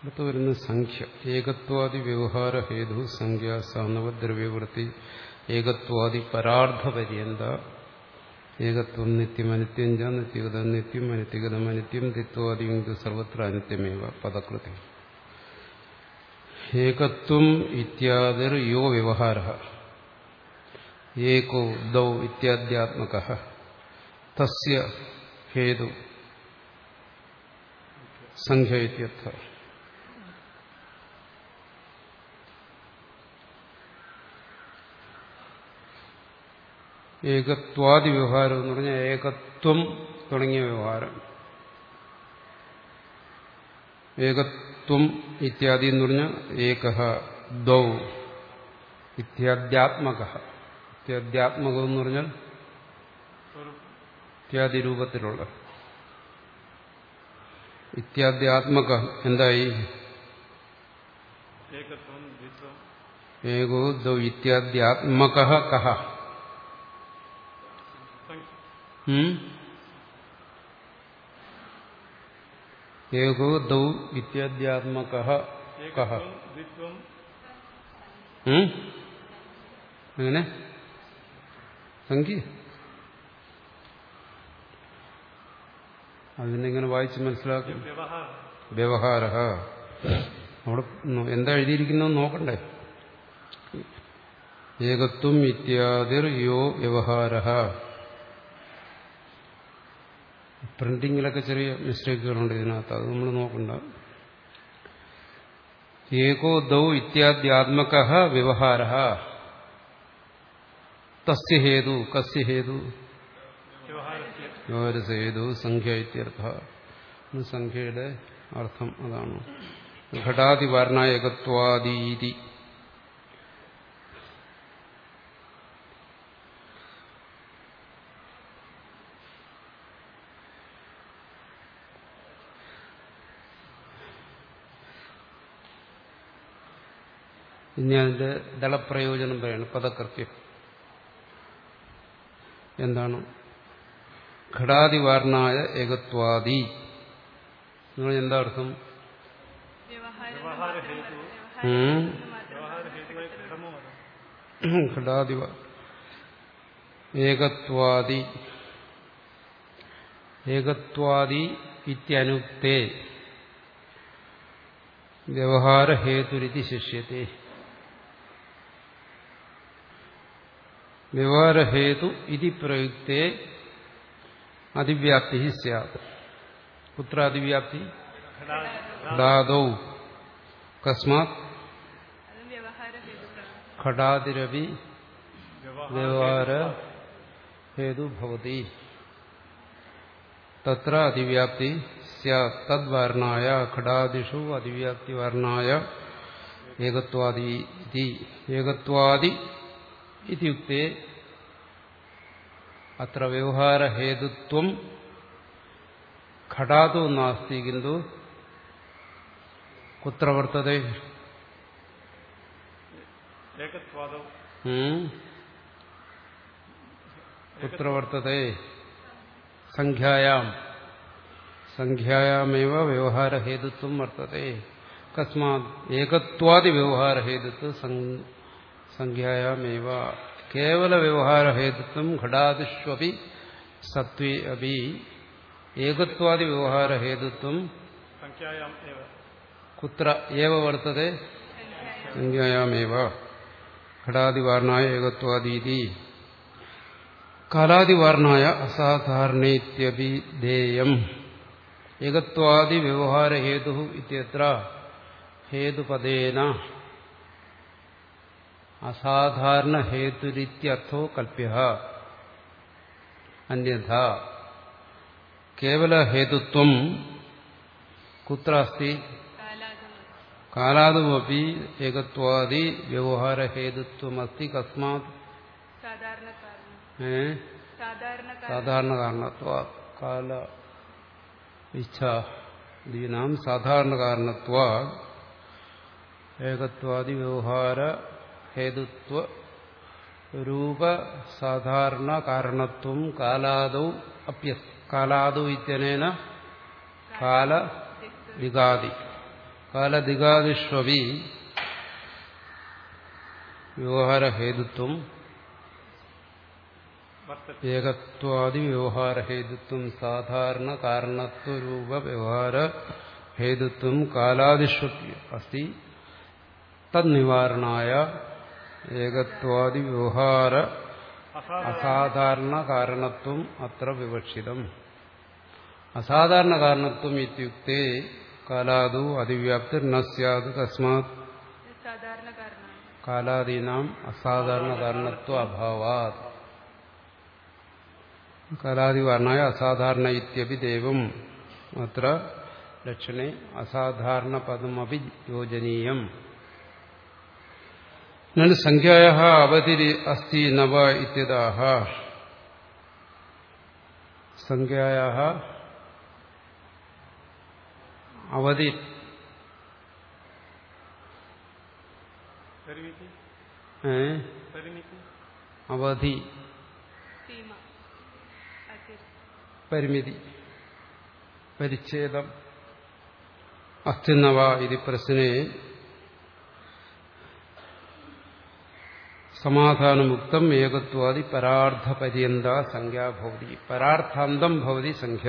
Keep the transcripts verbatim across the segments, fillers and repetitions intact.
അടുത്ത് വരുന്ന സംഖ്യ. ഏകത്വാദി വ്യവഹാര ഹേതു സംഖ്യ സാനവദ്രവ്യവൃത്തി ഏകത്വാദി പരാർത്ഥപര്യന്ത. ഏകത്വം നിത്യം അനിത്യം ച നിത്യഗതം നിത്യം അനിത്യഗതം അനിത്യം ദിത്വാദി സർവത്ര അനിത്യമേവ പദകൃതി. ഏകത്വം ഇത്യാദിർ യോ വ്യവഹാരഃ ഏകോ ദൗ ഇത്യാദ്യാത്മകഃ തസ്യ ഹേതു സംഖ്യ ഇത്യർത്ഥഃ. ഏകത്വാദി വ്യവഹാരം എന്ന് പറഞ്ഞാൽ ഏകത്വം തുടങ്ങിയ വ്യവഹാരം. ഏകത്വം ഇത്യാദി എന്ന് പറഞ്ഞാൽ ഏകഃ ദ്വൗ ഇത്യാദ്യാത്മകഃ. ഇത്യാദ്യാത്മകം എന്ന് പറഞ്ഞാൽ ഇത്യാദി രൂപത്തിലുള്ള. ഇത്യാദ്യാത്മക എന്തായി? ഏകോ ദ്വൗ ഇത്യാദ്യാത്മകഃ കഃ? ഏകോ ദൗ ഇത്യാദ്യാത്മകഃ കഃ? എങ്ങനെ സംഖ്യ? അതിനെങ്ങനെ വായിച്ച് മനസ്സിലാക്കും? വ്യവഹാര. അവിടെ എന്താ എഴുതിയിരിക്കുന്നത് നോക്കണ്ടേ? ഏകത്വം ഇത്യാദിർ യോ വ്യവഹാരഃ. പ്രിന്റിങ്ങിലൊക്കെ ചെറിയ മിസ്റ്റേക്കുകളുണ്ട് ഇതിനകത്ത്, അത് നമ്മൾ നോക്കണ്ട. ഏകോ ദൗ ഇത്യാദ്യാത്മകഃ വ്യവഹാരഃ തസ്യ ഹേതു കസ്യ ഹേതു? വ്യവഹാരസ്യ ഹേതു സംഖ്യ ഇത്യർത്ഥഃ. സംഖ്യയുടെ അർത്ഥം അതാണ്. ഘടാതിവാരണ ഏകത്വാദീതി. ഇനി അതിന്റെ ദളപ്രയോജനം പറയണം. പദകൃത്യം എന്താണ്? ഘടാതിവാരണായ ഏകത്വാദി എന്ന് പറഞ്ഞാൽ എന്താ അർത്ഥം? ഘടാതി ഏകത്വാദി ഏകത്വാദി ഇത്യനുക്തേ വ്യവഹാരഹേതുരിതി ശിഷ്യത്തെ. വ്യവഹാരഹേതു ഇതി പ്രയുക്തേ അതിവ്യാപ്തി സ്യാത്. കുത്ര അതിവ്യാപ്തി? ഘടാദൗ. കസ്മാത്? ഘടാതിരവി വ്യവഹാര ഹേതു ഭവതി. തത്ര അതിവ്യാപ്തി സ്യാത്. തദ്വാരണായ ഘടാദിഷു അതിവ്യാപ്തി വാരണായ ഏകത്വാദി ഇതി. ഏകത്വാദി ഇത്യുക്തേ അത്ര വ്യവഹാരഹേതുത്വം ഘടാദോ നാസ്തി കിന്തു കുത്ര വർത്തതേ? കുത്ര വർത്തതേ? സംഖ്യായാം. സംഖ്യായാമേവ വ്യവഹാരഹേതുത്വം വർത്തതേ. കസ്മാത്? ഏകത്വാദി വ്യവഹാരഹേതുത്വം സംഖ്യായാമേവ. കേവല വ്യവഹാരഹേതുത്വം ഘടാദിഷ്വപി സത്വേ അപി ഏകത്വാദി വ്യവഹാരഹേതുത്വം കുത്ര ഏവ വർത്തതേ? സംഖ്യായാമേവ. ഘടാദിവാരണായ ഏകത്വാദീതി. കാലാദിവാരണായ അസാധാരണേത്യഭിധേയം. ഏകത്വാദി വ്യവഹാരഹേതു ഇത്യത്ര ഹേതുപദേന അസാധാരണ ഹേതുരിത്യർത്ഥോ കൽപ്യഃ. അന്യഥാ കേവല ഹേതുത്വം കുത്ര അസ്തി? കാലാദുമപി ഏകത്വാദി വ്യവഹാരഹേതുത്വമസ്തി. കസ്മാത്? സാധാരണ കാരണത്വാ. കാല ഇച്ഛാദീനാം സാധാരണ കാരണത്വാ ഏകത്വാദി വ്യവഹാര ഹേതുത്വ രൂപ സാധാരണ കാരണത്വം കാലാദൗ അപ്യസ്തി. കാലാദൗ ഇത്യനേന കാല ദിഗാദി. കാലധികാദിഷ്വപി വ്യവഹാരഹേതുത്വം ഏകത്വാദി വ്യവഹാരഹേതുത്വം സാധാരണ കാരണത്വരൂപ വ്യവഹാര ഹേതുത്വം കാലാദിഷ്വപി അസ്തി തന്നിവാരണായ ഏകത്വാദി വ്യവഹാര അസാധാരണ കാരണത്വം അത്ര വിവക്ഷിതം. അസാധാരണ കാരണത്വം ഇത്യുക്തേ കാലാദു അതിവ്യാപ്തിർ ന സ്യാത് തസ്മാത് കാലാദീനാം അസാധാരണ കാരണത്വ അഭാവാത്. കാലാദിവാരണായ അസാധാരണ ഇത്യപി ദേവം അത്ര ലക്ഷണേ അസാധാരണ പദമപി യോജനീയം. നനു സംഖ്യായാഃ അവധി അസ്തി നവ ഇത്യതാഹ. സംഖ്യായാഃ അവധി അവധി പരിമിതി പരിച്ഛേദം അസ്തി നവ ഇതി പ്രശ്നേ സമാധാനമുക്തം ഏകത്വാദി പരാർത്ഥപര്യന്ത സംഖ്യാ ഭവതി. പരാർത്ഥാന്തം ഭവതി സംഖ്യ.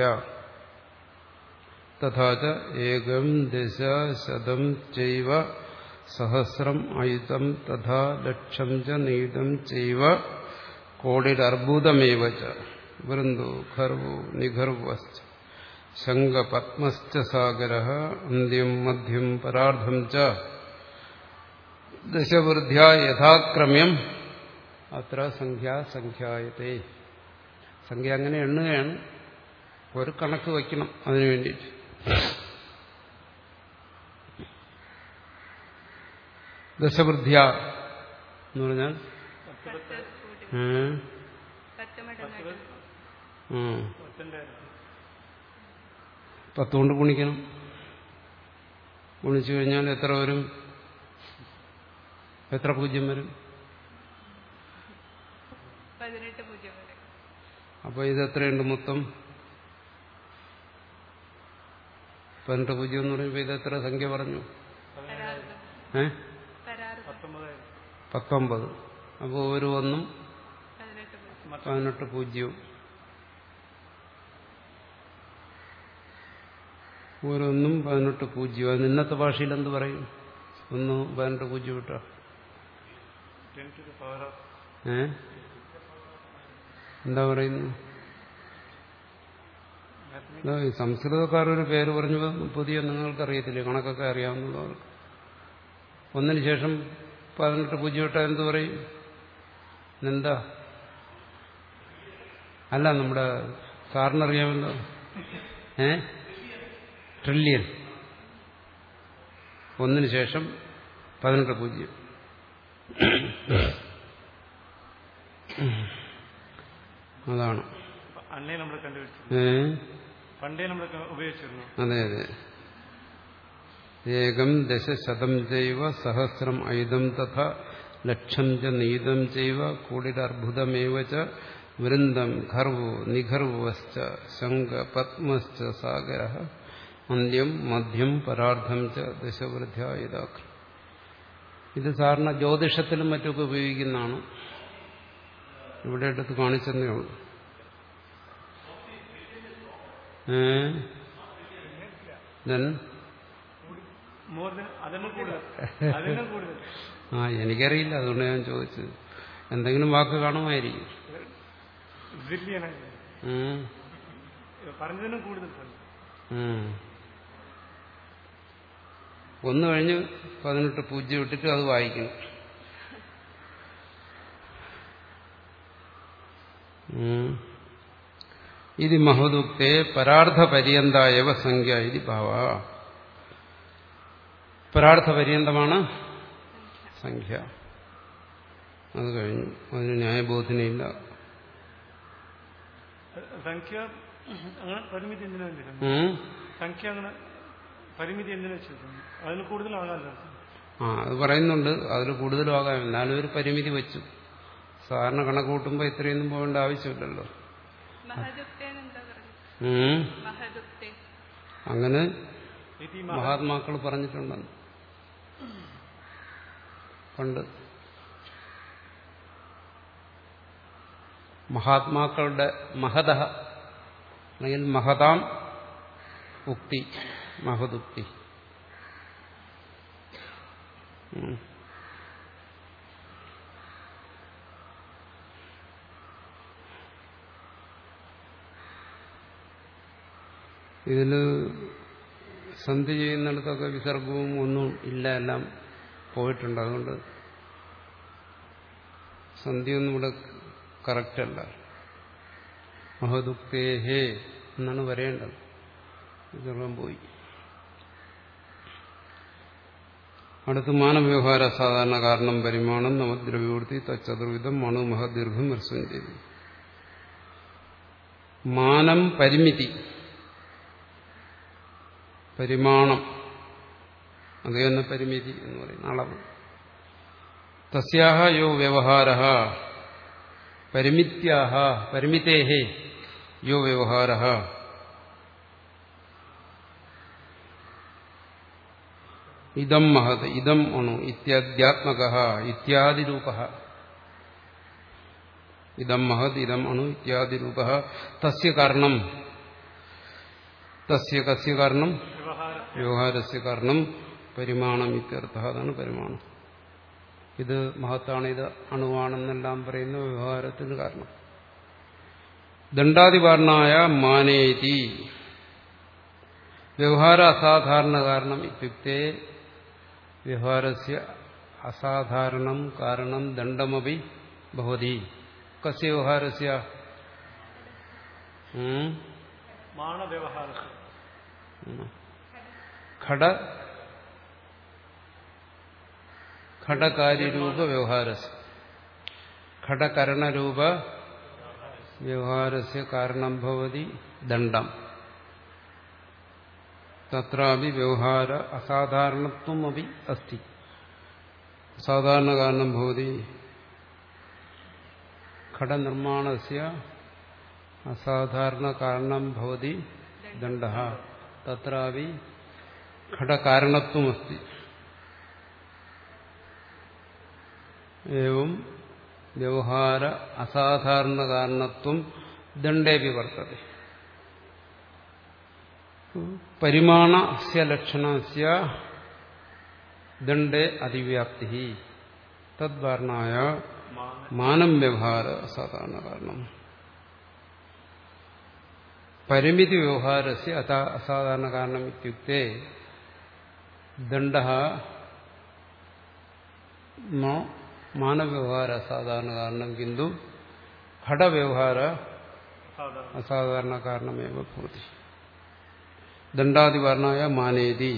തഥാ ച ഏകം ദശ ശതം ചൈവ സഹസ്രം അയുതം തഥാ ലക്ഷം ച നീതം ചൈവ കോടിരർബുദമേവ ച വൃന്ദോ ഖർവോ നിഖർവശ്ച ശംഖപത്മശ്ച സാഗരഃ അന്ത്യം മധ്യം പരാർദ്ധം ച ദശവൃദ്ധ്യ യഥാക്രമ്യം അത്ര സംഖ്യ സംഖ്യായത്തെ. സംഖ്യ അങ്ങനെ എണ്ണുകയാണ്, ഒരു കണക്ക് വയ്ക്കണം അതിനു വേണ്ടിയിട്ട്. ദശവൃദ്ധ്യ എന്ന് പറഞ്ഞാൽ പത്തുകൊണ്ട് ഗുണിക്കണം. ഗുണിച്ചു കഴിഞ്ഞാൽ എത്ര വരും? എത്ര പൂജ്യം വരും? അപ്പൊ ഇത് എത്രയുണ്ട് മൊത്തം? പതിനെട്ട് പൂജ്യം എന്ന് പറയുമ്പോ ഇത് എത്ര സംഖ്യ പറഞ്ഞു? ഏ പത്തൊമ്പത്. അപ്പൊ ഒരു ഒന്നും പതിനെട്ട് പൂജ്യവും. ഓരോന്നും പതിനെട്ട് പൂജ്യം. അത് ഇന്നത്തെ ഭാഷയിൽ എന്ത് പറയും? ഒന്ന് പതിനെട്ട് പൂജ്യം വിട്ടാ ഏ എന്താ പറയുന്നു? സംസ്കൃതക്കാരൊരു പേര് പറഞ്ഞു, പുതിയ നിങ്ങൾക്കറിയത്തില്ലേ, കണക്കൊക്കെ അറിയാവുന്നവർക്ക്. ഒന്നിനു ശേഷം പതിനെട്ട് പൂജ്യം വിട്ടാ എന്ത് പറയും? എന്താ? അല്ല, നമ്മുടെ സാറിനറിയാമല്ലോ. ഏ ട്രില്യൺ. ഒന്നിനു ശേഷം പതിനെട്ട് പൂജ്യം. അതാണ് അതെ അതെ. ഏകം ദശ ശതം ചൈവ സഹസ്രം ഐദം തഥ ലക്ഷം ച നീതം ചൈവ കോടിരർബുദമേവ ച വൃന്ദം ഖർവോ നിഖർവശ്ച ശംഖ പത്മശ്ച സാഗരഃ അന്ത്യം മധ്യം പരാർദ്ധം ച ദശവൃദ്ധ്യ യഥാക്രമം. ഇത് സാറിന് ജ്യോതിഷത്തിലും മറ്റൊക്കെ ഉപയോഗിക്കുന്നതാണ്. ഇവിടെ എടുത്ത് കാണിച്ചെന്നേ ഉള്ളൂ. ആ എനിക്കറിയില്ല, അതുകൊണ്ട് ഞാൻ ചോദിച്ചത്. എന്തെങ്കിലും വാക്ക് കാണുമായിരിക്കും. ഒന്ന് കഴിഞ്ഞ് പതിനെട്ട് പൂജ്യം ഇട്ടിട്ട് അത് വായിക്കണം. ഇത് മഹദുക്തേ പരാർത്ഥപര്യന്തായവ സംഖ്യ ഇത് ഭാവ. പരാർത്ഥപര്യന്തമാണ് സംഖ്യ. അത് കഴിഞ്ഞു. അതിന് ന്യായബോധനയില്ല. സംഖ്യ അങ്ങനെ പരിമിതി എന്തിനാ? സംഖ്യ അങ്ങനെ പരിമിതി എന്തിനാ വെച്ചിരിക്കുന്നു? അതിൽ കൂടുതലാകാമല്ലോ. ആ അത് പറയുന്നുണ്ട്, അതിൽ കൂടുതലാകാം. എന്നാലും ഒരു പരിമിതി വെച്ചു. സാധാരണ കണക്ക് കൂട്ടുമ്പോൾ ഇത്രയൊന്നും പോകേണ്ട ആവശ്യമില്ലല്ലോ. അങ്ങനെ ഇതി മഹത് മഹാത്മാക്കൾ പറഞ്ഞിട്ടുണ്ടെന്ന് പണ്ട്. മഹാത്മാക്കളുടെ മഹത അല്ലെങ്കിൽ മഹതാം ഉക്തി, മഹതുക്തി. ഇതില് സന്ധി ചെയ്യുന്നിടത്തൊക്കെ വിസർഗവും ഒന്നും ഇല്ല, എല്ലാം പോയിട്ടുണ്ട്. അതുകൊണ്ട് സന്ധിയൊന്നും ഇവിടെ കറക്റ്റല്ല. മഹദുക്തേഹേ എന്നാണ് വരേണ്ടത്. ഇതെല്ലാം പോയി. അടുത്ത് മാനവ്യവഹാര സാധാരണ കാരണം പരിമാണം നവദ്രവ്യവൃത്തി തച്ചതുർവിധം മണു മഹദീർഘം ഹ്രസ്വം ചെയ്തു. മാനം പരിമിതി, പരിമാണം, അത് തന്നെ പരിമിതി എന്ന് പറയുന്ന അളവ്. തസ്യാഹ യോ വ്യവഹാരഃ പരിമിത്യാഹ പരിമിതേഹ യോ വ്യവഹാരഃ ഇദം മഹത് ഇദം അണു ഇത്യാദ്യാത്മകഃ ഇത്യാദിരൂപഃ. ഇദം മഹത് ഇദം അണു ഇത്യാദിരൂപഃ തസ്യ കാരണം തസ്യ കസ്യ കാരണം വ്യവഹാരസ്യ കാരണം പരിമാണം ഇത്യർത്ഥഃ. അതാണ് പരിമാണം. ഇത് മഹത്താണ്, ഇത് അണുവാണെന്നെല്ലാം പറയുന്ന വ്യവഹാരത്തിന് കാരണം. ദണ്ഡാതിവാർണായ മാനേതി വ്യവഹാര അസാധാരണ കാരണം ഇത്യുക്തേ വ്യവഹാരസ്യ അസാധാരണം കാരണം ദണ്ഡമപി ഭവതി. കസ്യ വ്യവഹാരസ്യ മാനവ്യവഹാരസ്യ ഘട ഘടകാര്യരൂപ വ്യവഹാരസ്യ ഘടകരണരൂപ വ്യവഹാരസ്യ കാരണം ഭവതി ദണ്ഡം. തത്രാപി വ്യവഹാര അസാധാരണത്വം അപി അസ്തി. സാധാരണ കാരണം ഭവതി ഘടനിർമ്മാണസ്യ അസാധാരണ കാരണം ഭവതി ദണ്ഡഃ. തത്രാപി ഘടകാരണത്വം അസ്തി. ഏവം വ്യവഹാര അസാധാരണ കാരണത്വം ദണ്ഡേപി വർത്തതെ. പരിമാണസ്യ ലക്ഷണസ്യ ദണ്ഡേ അതിവ്യാപ്തി തദ്വാർണായ മാനം വ്യവഹാര അസാധാരണ കാരണം. പരിമിതി വ്യവഹാരസ്യ അസാധാരണ കാരണം ഇത്യുക്തേ ദണ്ഡഃ നോ മാനവ്യവഹാര അസാധാരണ കാരണം കിന്തു ഘടവ്യവഹാര അസാധാരണ കാരണമേവ ഭവതി. ദണ്ഡാതിവർണായ മാനേതി.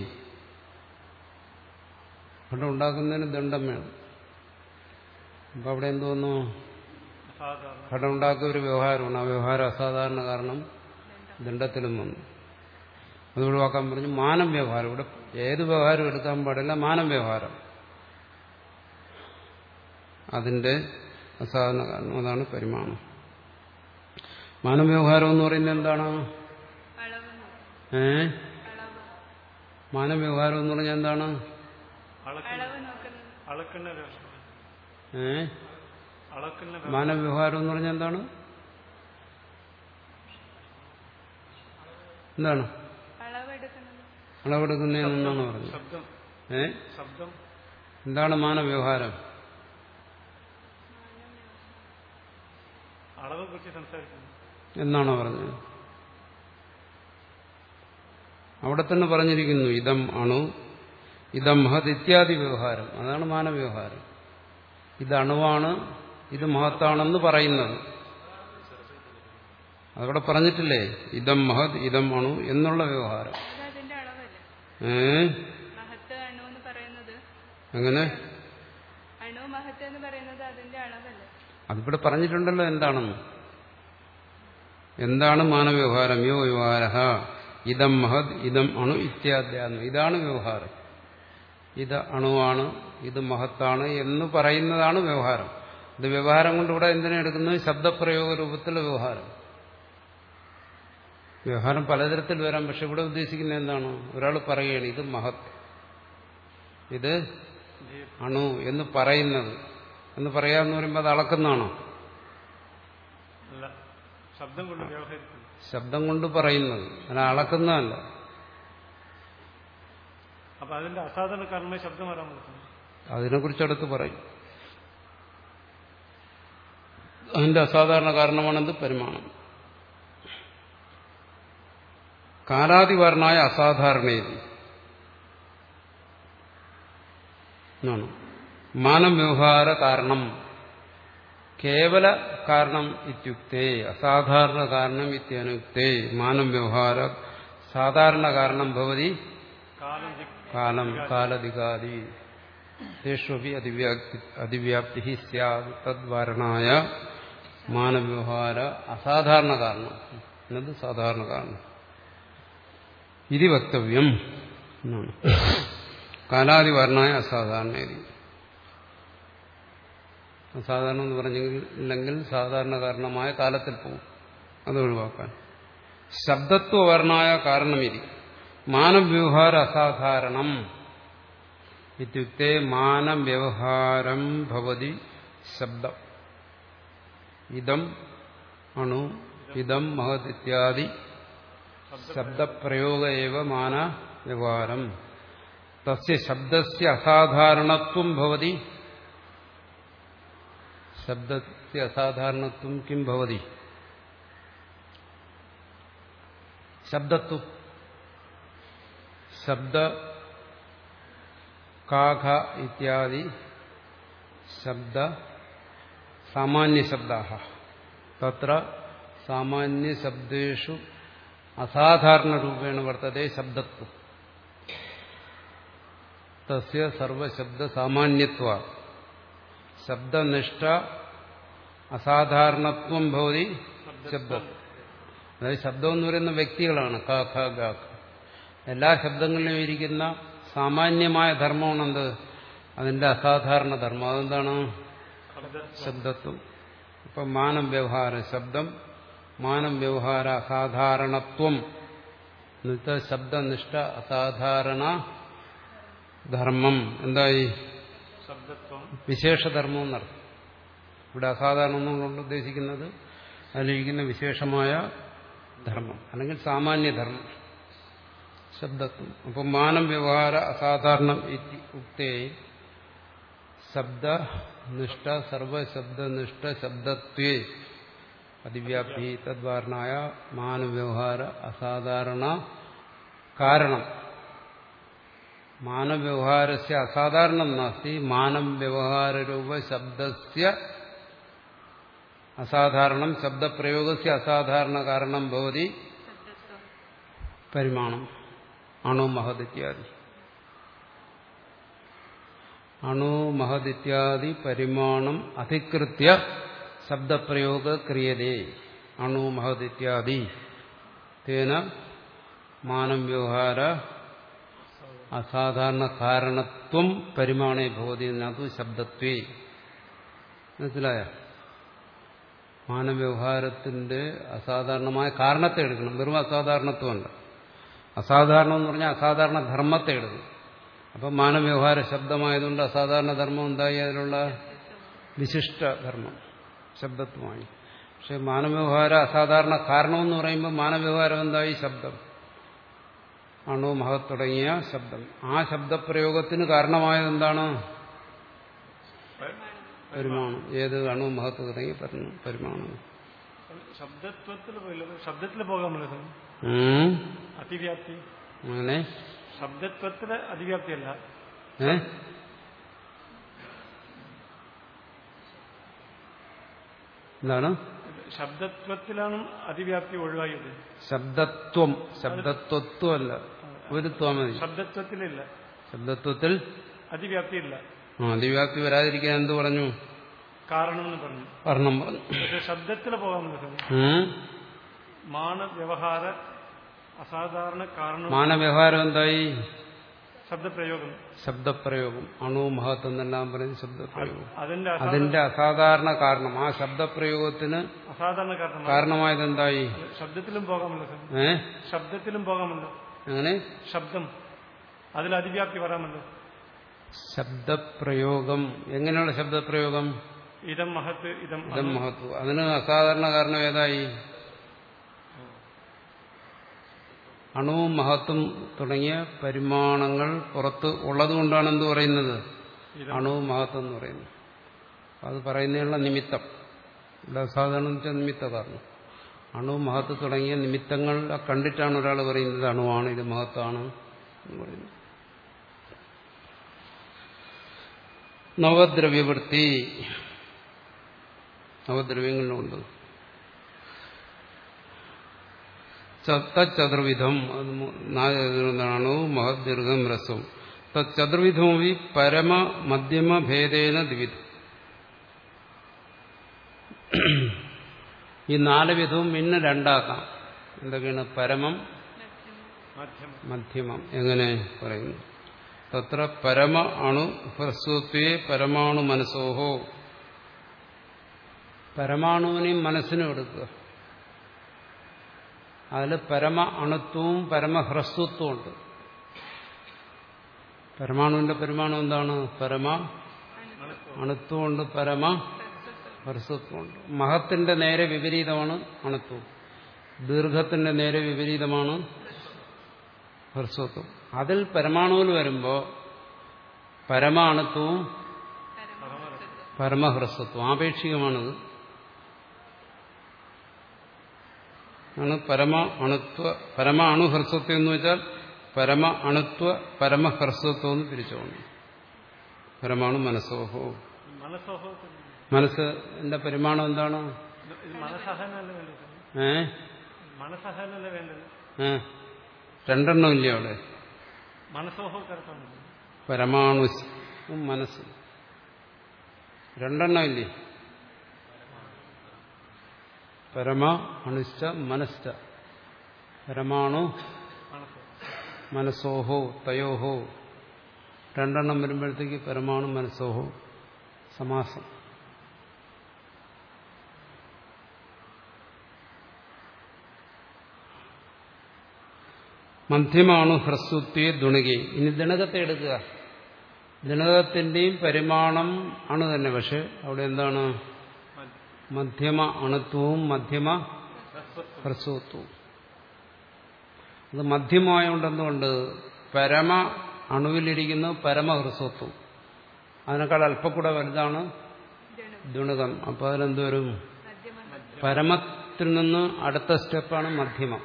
ഘടം ഉണ്ടാക്കുന്നതിന് ദണ്ഡം വേണം. അപ്പൊ അവിടെ എന്തോന്നു? ഘടം ഉണ്ടാക്കുക ഒരു വ്യവഹാരമാണ്. ആ വ്യവഹാരം അസാധാരണ കാരണം ദണ്ഡത്തിലും വന്നു. അത് ഒഴിവാക്കാൻ പറഞ്ഞു മാനം വ്യവഹാരം. ഇവിടെ ഏത് വ്യവഹാരം എടുക്കാൻ പാടില്ല, മാനം വ്യവഹാരം. അതിന്റെ അസാധാരണ കാരണം അതാണ് പരിമാണം. മാനവ്യവഹാരം എന്ന് പറയുന്നത് എന്താണ്? ഏ മാനവ്യവഹാരം എന്ന് പറഞ്ഞാൽ എന്താണ്? ഏ മാനവ്യവഹാരം എന്ന് പറഞ്ഞാൽ എന്താണ്? എന്താണ് അളവെടുക്കുന്നതെന്നാണ് പറഞ്ഞത്. ഏ എന്താണ് മാനവ്യവഹാരം? എന്നാണോ പറഞ്ഞത്? അവിടെ തന്നെ പറഞ്ഞിരിക്കുന്നു ഇതം അണു ഇതം മഹത് ഇത്യാദി വ്യവഹാരം. അതാണ് മാനവ്യവഹാരം. ഇത് അണുവാണ്, ഇത് മഹത്താണെന്ന് പറയുന്നത്. അതവിടെ പറഞ്ഞിട്ടില്ലേ? ഇതം മഹത് ഇതം അണു എന്നുള്ള വ്യവഹാരം. ഏ എങ്ങനെ? അതിവിടെ പറഞ്ഞിട്ടുണ്ടല്ലോ എന്താണെന്ന്. എന്താണ് മാനവ്യവഹാരം? യോ വ്യവഹാര ഇതം മഹത് ഇതം അണു ഇത്യാദ്യാന്ന്. ഇതാണ് വ്യവഹാരം. ഇത് അണുവാണ്, ഇത് മഹത്താണ് എന്ന് പറയുന്നതാണ് വ്യവഹാരം. ഇത് വ്യവഹാരം കൊണ്ട് ഇവിടെ എന്തിനാ എടുക്കുന്നത്? ശബ്ദപ്രയോഗ രൂപത്തിലുള്ള വ്യവഹാരം. വ്യവഹാരം പലതരത്തിൽ വരാം. പക്ഷെ ഇവിടെ ഉദ്ദേശിക്കുന്നത് എന്താണ്? ഒരാൾ പറയുകയാണ് ഇത് മഹത്, ഇത് അണു എന്ന് പറയുന്നത്. എന്ന് പറയാന്ന് പറയുമ്പോൾ അത് അളക്കുന്നതാണോ? ശബ്ദം കൊണ്ട് വ്യവഹരിക്കുന്നു. ശബ്ദം കൊണ്ട് പറയുന്നത് അല്ല, അളക്കുന്നതല്ല. അപ്പൊ അതിന്റെ അസാധാരണ കാരണമായി ശബ്ദം വരാൻ പറ്റുന്നു. അതിനെക്കുറിച്ച് അടുത്ത് പറയും. അതിന്റെ അസാധാരണ കാരണമാണെന്ത്? പരിമാണം. കാലാതിവാരനായ അസാധാരണയിൽ മാനം വ്യവഹാര കാരണം കേവല കാരണം ഇത്യുക്തേ അസാധാരണ കാരണം ഇത്യനുക്തേ മാനം വ്യവഹാര സാധാരണ കാരണം ഭവതി കാലം കാലധികാരി തേഷ്വപി അതിവ്യാപ്തി അതിവ്യാപ്തി സ്യാദ് തദ്വാരണായ മാനവ്യവഹാര അസാധാരണ കാരണം എന്നത് സാധാരണ കാരണം ഇത് വക്തവ്യം എന്നാണ്. കാലാതിവാരനായ അസാധാരണ. അസാധാരണ എന്ന് പറഞ്ഞില്ലെങ്കിൽ സാധാരണ കാരണമായ കാലത്തിൽ പോകും, അത് ഒഴിവാക്കാൻ. ശബ്ദത്വവർണായ കാരണം ഇതി മാനവ്യവഹാര അസാധാരണം ഇത്യുക്തേ മാനവ്യവഹാരം ഭവതി ശബ്ദം ഇദം അണു ഇദം മഹത് ഇത്യാദി ശബ്ദപ്രയോഗ ഏവ മാന വ്യവഹാരം തസ്യ ശബ്ദസ്യ അസാധാരണത്വം ഭവതി. ശബ്ദസ്യ അസാധാരണത്വം കിം ഭവതി? ശബ്ദത്വം ശബ്ദ കാഘ ഇത്യാദി ശബ്ദ സാമാന്യ ശബ്ദാഃ തത്ര സാമാന്യ ശബ്ദേഷു അസാധാരണ രൂപേണ വർത്തതേ ശബ്ദത്വം തസ്യ സർവശബ്ദ സാമാന്യത്വാ ശബ്ദനിഷ്ഠ അസാധാരണത്വം ഭവതി ശബ്ദം. അതായത് ശബ്ദം എന്ന് പറയുന്ന വ്യക്തികളാണ്. ക ഖ ഗ ഖ. എല്ലാ ശബ്ദങ്ങളിലും ഇരിക്കുന്ന സാമാന്യമായ ധർമ്മമാണ് എന്ത്? അതിന്റെ അസാധാരണ ധർമ്മം. അതെന്താണ്? ശബ്ദത്വം. ഇപ്പൊ മാനം വ്യവഹാര ശബ്ദം മാനം വ്യവഹാര അസാധാരണത്വം എന്നുവെച്ചാൽ ശബ്ദനിഷ്ഠ അസാധാരണ ധർമ്മം എന്തായി? വിശേഷധർമ്മം എന്നർത്ഥം. ഇവിടെ അസാധാരണം എന്നുകൊണ്ട് ഉദ്ദേശിക്കുന്നത് അതിലിരിക്കുന്ന വിശേഷമായ ധർമ്മം അല്ലെങ്കിൽ സാമാന്യധർമ്മം ശബ്ദത്വം. അപ്പം മാനം വ്യവഹാര അസാധാരണം ഉക്തേ ശബ്ദനിഷ്ഠ സർവശബ്ദനിഷ്ഠ ശബ്ദത്വേ അതിവ്യാപ്തി തദ്വാരണായ മാനവ്യവഹാര അസാധാരണ കാരണം. മാനവ്യവഹാരസ്യ അസാധാരണം നാസ്തി മാനവ്യവഹാരരൂപ ശബ്ദസ്യ അസാധാരണം ശബ്ദപ്രയോഗസ്യ അസാധാരണ കാരണം ഭവതി പരിമാണം അണു മഹത് ഇത്യാദി. അണു മഹത് ഇത്യാദി പരിമാണം അധികൃത്യ ശബ്ദപ്രയോഗ ക്രിയതേ അണു മഹത് ഇത്യാദി തേന മാനവ്യവഹാര അസാധാരണ കാരണത്വം പരിമാണേ ഭവതി എന്നതു ശബ്ദത്വേ. മനസ്സിലായ? മാനവ്യവഹാരത്തിന്റെ അസാധാരണമായ കാരണത്തെ എടുക്കണം, വെറും അസാധാരണത്വമല്ല. അസാധാരണം എന്ന് പറഞ്ഞാൽ അസാധാരണ ധർമ്മത്തെ എടുക്കും. അപ്പം മാനവ്യവഹാര ശബ്ദമായതുകൊണ്ട് അസാധാരണ ധർമ്മം എന്തായി? അതിലുള്ള വിശിഷ്ട ധർമ്മം ശബ്ദത്വമായി. പക്ഷെ മാനവ്യവഹാര അസാധാരണ കാരണമെന്ന് പറയുമ്പോൾ മാനവ്യവഹാരം എന്തായി? ശബ്ദം. അണു മഹത് തുടങ്ങിയ ശബ്ദം. ആ ശബ്ദപ്രയോഗത്തിന് കാരണമായത് എന്താണ്? പരിമാണം. ഏത്? അണു മഹത്ത് തുടങ്ങി പരിമാണം. ശബ്ദത്തിൽ പോകാൻ അതിവ്യാപ്തി. അങ്ങനെ ശബ്ദത്വത്തില് അതിവ്യാപ്തിയല്ല. ഏ എന്താണ്? ശബ്ദത്വത്തിലാണ് അതിവ്യാപ്തി ഒഴിവായത്. ശബ്ദത്വം ശബ്ദത്വത്വമല്ല, ഒരു ത്വം മതി. ശബ്ദത്വത്തിലില്ല. ശബ്ദത്വത്തിൽ അതിവ്യാപ്തിയില്ല. ആ അതിവ്യാപ്തി വരാതിരിക്കാൻ എന്ത് പറഞ്ഞു? കാരണം എന്ന് പറഞ്ഞു. കാരണം പറഞ്ഞു. പക്ഷെ ശബ്ദത്തിൽ പോകാൻ മാനവ്യവഹാര അസാധാരണ കാരണം. മാനവ്യവഹാരം എന്തായി? ശബ്ദപ്രയോഗം ശബ്ദപ്രയോഗം അണു മഹത്ത് എന്നെല്ലാം പറയുന്നത് ശബ്ദപ്രയോഗം. അതിന്റെ അതിന്റെ അസാധാരണ കാരണം ആ ശബ്ദപ്രയോഗത്തിന് അസാധാരണ കാരണം കാരണമായത് എന്തായി? ശബ്ദത്തിലും പോകാമല്ലോ സാർ. ഏ ശബ്ദത്തിലും പോകാമല്ലോ. അങ്ങനെ ശബ്ദം അതിൽ അതിവ്യാപ്തി വരാമല്ലോ. ശബ്ദപ്രയോഗം എങ്ങനെയുള്ള ശബ്ദപ്രയോഗം? ഇതം മഹത്ത് ഇതം ഇതം മഹത്വം. അതിന് അസാധാരണ കാരണം ഏതായി? അണുവും മഹത്വം തുടങ്ങിയ പരിമാണങ്ങൾ പുറത്ത് ഉള്ളതുകൊണ്ടാണ് എന്ത് പറയുന്നത്? അണുവും മഹത്വം എന്ന് പറയുന്നത്. അത് പറയുന്നതിനുള്ള നിമിത്തം ഇവിടെ അസാധാരണ വെച്ചാൽ നിമിത്ത കാരണം. അണുവും മഹത്വം തുടങ്ങിയ നിമിത്തങ്ങൾ കണ്ടിട്ടാണ് ഒരാൾ പറയുന്നത് അണുവാണ് ഇത് മഹത്വമാണ് എന്ന് പറയുന്നത്. നവദ്രവ്യവൃത്തി നവദ്രവ്യങ്ങളിലുണ്ട്. തച്ചതുർവിധം നാല് മഹത് ദീർഘം രസം തച്ചതുർവിധമി പരമ മധ്യമ ഭേദേന ദ്വിവിധം. ഈ നാല് വിധവും പിന്നെ രണ്ടാക്കാം. എന്തൊക്കെയാണ്? പരമം മധ്യമം. എങ്ങനെ പറയുന്നു? തത്ര പരമ അണു ഹ്രസ്വത്വേ പരമാണു മനസ്സോഹോ. പരമാണുവിനെയും മനസ്സിനും എടുക്കുക. അതിൽ പരമ അണുത്വവും പരമഹ്രസ്വത്വവും ഉണ്ട്. പരമാണുവിന്റെ പരിമാണം എന്താണ്? പരമ അണുത്വമുണ്ട്, പരമ ഹ്രസ്വത്വമുണ്ട്. മഹത്തിന്റെ നേരെ വിപരീതമാണ് അണുത്വം, ദീർഘത്തിന്റെ നേരെ വിപരീതമാണ് ഹ്രസ്വത്വം. അതിൽ പരമാണുവിൽ വരുമ്പോൾ പരമ അണുത്വവും പരമഹ്രസ്വത്വം ആപേക്ഷികമാണത്. ആണ് പരമ അണുത്വ പരമ അണുഹ്രസ്വത്വം എന്ന് വെച്ചാൽ പരമ അണുത്വ പരമഹ്രസ്വത്വം എന്ന് പിരിച്ചോണം. പരമാണു മനസ്സോഹോ. മനസ്സ് എന്റെ പരിമാണം എന്താണ്? ഏ ഏ രണ്ടെണ്ണം ഇല്ലേ അവിടെ? പരമാണു മനസ്സ് രണ്ടെണ്ണം ഇല്ലേ? പരമ അണുശ്ച മനശ്ച. പരമാണു മനസ്സോഹോ തയോഹോ രണ്ടെണ്ണം വരുമ്പോഴത്തേക്ക് പരമാണു മനസ്സോഹോ സമാസം. മധ്യമാണു ഹ്രസ്വത്വേ ദുണകി. ഇനി ദണകത്തെ എടുക്കുക. ദണകത്തിന്റെയും പരിമാണം അണു തന്നെ, പക്ഷെ അവിടെ എന്താണ്? മധ്യമ അണുത്വവും മധ്യമ ഹ്രസ്വത്വവും. അത് മധ്യമായോണ്ടെന്തുകൊണ്ട്? പരമ അണുവിലിരിക്കുന്ന പരമഹ്രസ്വത്വം, അതിനേക്കാൾ അല്പം കൂടെ വലുതാണ് ദുണകം. അപ്പൊ അതിനെന്തുവരും? പരമത്തിൽ നിന്ന് അടുത്ത സ്റ്റെപ്പാണ് മധ്യമം.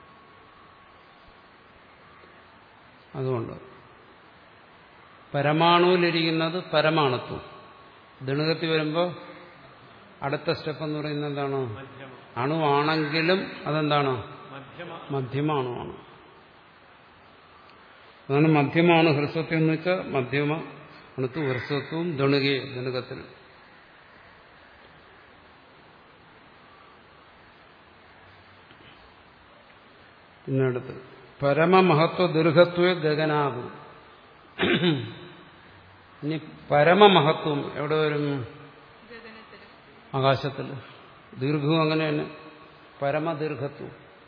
അതുകൊണ്ട് പരമാണുവിലിരിക്കുന്നത് പരമാണുത്വം, ദണകത്തിൽ വരുമ്പോൾ അടുത്ത സ്റ്റെപ്പ് എന്ന് പറയുന്നത് എന്താണ്? അണുവാണെങ്കിലും അതെന്താണ്? മധ്യമാണുവാണ്. അതാണ് മധ്യമാണ് ഹ്രസ്വത്വം എന്ന് വെച്ചാൽ മധ്യമ അണുത്വ ഹ്രസ്വത്വവും ദണുകയെ ദണുകത്തിൽ. പിന്നെ അടുത്ത് പരമമഹത്വ ദീർഘത്വ ഗഗനാകും. ഇനി പരമമഹത്വം എവിടെ വരും? ആകാശത്തിൽ. ദീർഘവും അങ്ങനെ തന്നെ, പരമദീർഘത്വം.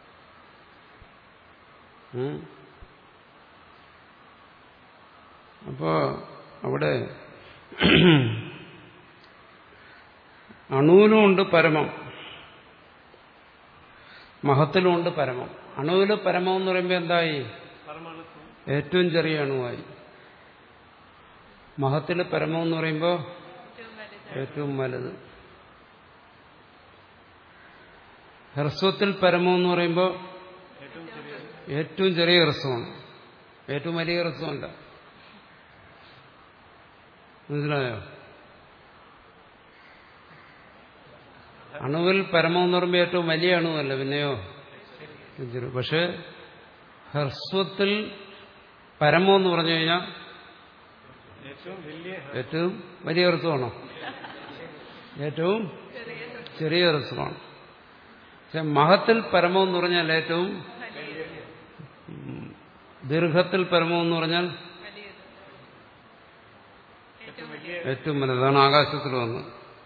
അപ്പോ അവിടെ അണുവിലുമുണ്ട് പരമം, മഹത്തിലുമുണ്ട് പരമം. അണുവില് പരമം എന്ന് പറയുമ്പോൾ എന്തായി? ഏറ്റവും ചെറിയ അണുവായി. മഹത്തില് പരമം എന്ന് പറയുമ്പോൾ ഏറ്റവും വലുത്. ഹ്രസ്വത്തിൽ പരമം എന്ന് പറയുമ്പോൾ ഏറ്റവും ചെറിയ ഹ്രസ്വമാണ്, ഏറ്റവും വലിയ ഹ്രസ്വമല്ല. മനസ്സിലായോ? അണുവിൽ പരമം എന്ന് പറയുമ്പോൾ ഏറ്റവും വലിയ അണുവല്ല, പിന്നെയോ? പക്ഷെ ഹ്രസ്വത്തിൽ പരമം എന്ന് പറഞ്ഞു കഴിഞ്ഞാൽ ഏറ്റവും വലിയ ഹ്രസ്വമാണോ? ഏറ്റവും ചെറിയ ഹ്രസ്വമാണ്. പക്ഷെ മഹത്തിൽ പരമം എന്ന് പറഞ്ഞാൽ ഏറ്റവും, ദീർഘത്തിൽ പരമം എന്ന് പറഞ്ഞാൽ ഏറ്റവും വലുതാണ് ആകാശത്തിൽ വന്ന്.